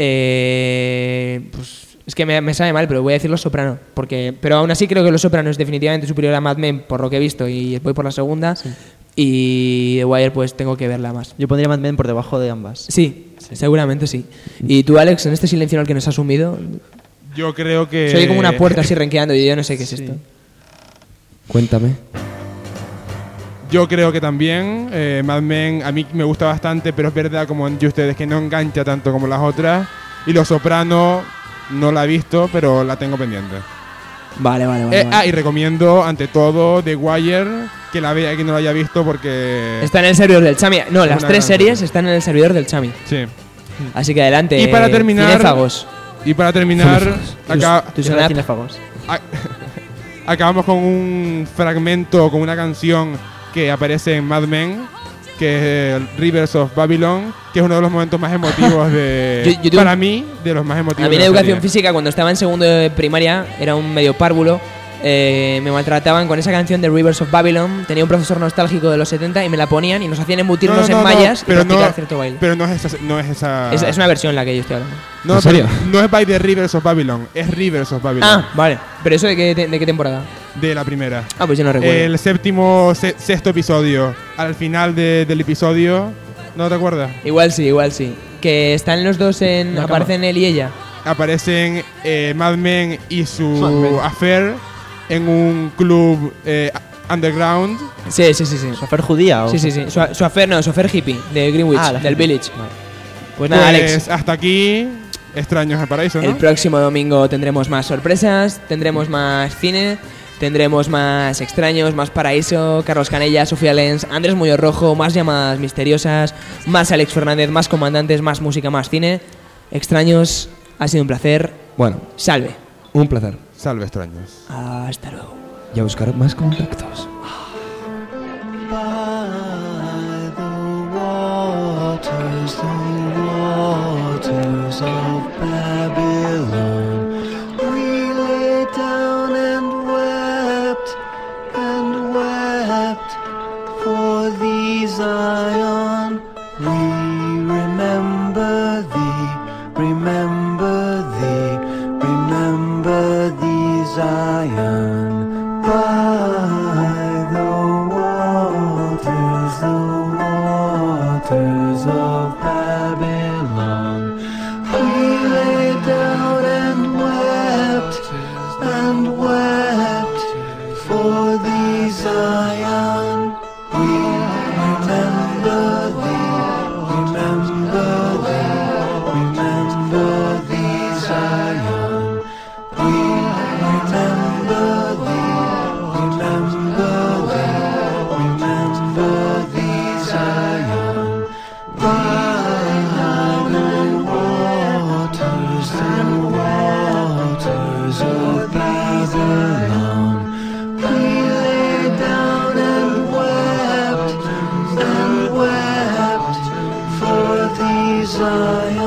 Eh, pues es que me, me sabe mal, pero voy a decir Los Soprano, porque pero aún así creo que Los Soprano es definitivamente superior a Mad Men por lo que he visto y voy por la segunda y The Wire pues tengo que verla más. Yo pondría Mad Men por debajo de ambas. Sí, seguramente sí. Y tú, Alex, en este silencio en el que nos has sumido, Yo creo que. se oye como una puerta así renqueando y yo no sé qué es esto. Cuéntame. Yo creo que también. Eh, Mad Men a mí me gusta bastante, pero es verdad, como han dicho ustedes, que no engancha tanto como las otras. Y Los Soprano no la he visto, pero la tengo pendiente. Vale, vale, vale. Eh, vale. Ah, y recomiendo ante todo The Wire, que la vea que no la haya visto porque. Está en el servidor del Chami. No, Es las una tres gran series están en el servidor del Chami. Sí. Así que adelante. Y para terminar. cinéfagos. Y para terminar, acá, Tus- tus Yo era snap. cinefagos. a- acabamos con un fragmento, con una canción que aparece en Mad Men, que es el Rivers of Babylon, que es uno de los momentos más emotivos de. Yo- yo tengo- para mí, de los más emotivos. A mí en de la educación serie. física, cuando estaba en segundo de primaria, era un medio párvulo. eh, me maltrataban con esa canción de Rivers of Babylon. Tenía un profesor nostálgico de los setenta y me la ponían y nos hacían embutirnos No, no, en no, no, mallas pero y practicar no- cierto baile. Pero no es esa. No es, esa Es, es una versión la que yo estoy hablando. no, ¿En serio? pero no es by the Rivers of Babylon, es Rivers of Babylon. Ah, vale. ¿Pero eso de qué, de qué temporada? De la primera. Ah, pues yo no recuerdo. El séptimo, se- sexto episodio. Al final de- del episodio. ¿No te acuerdas? Igual sí, igual sí. Que están los dos en. La cama. Aparecen él y ella. Aparecen eh, Mad Men y su Mad Men. affair en un club eh, underground. Sí, sí, sí, sí. ¿Sofer judía o...? Sí, sí, sí. Su, su affair, no, su affair hippie de Greenwich, Ah, la del hippie. Village. Vale. Pues nada, Pues Alex. hasta aquí, Extraños al Paraíso, ¿no? El próximo domingo tendremos más sorpresas, tendremos más cine, tendremos más extraños, más paraíso, Carlos Canella, Sofía Lenz, Andrés Muñoz Rojo, más llamadas misteriosas, más Alex Fernández, más comandantes, más música, más cine. Extraños, ha sido un placer. Bueno, Salve. un placer. Salve, Extraños. Hasta luego. Y a buscar más contactos. By the waters, the waters of Babylon, we lay down and wept and wept for thee, Zion. We remember thee, remember thee, remember thee, Zion. of Babylon. We lay down and wept and wept for these Zion.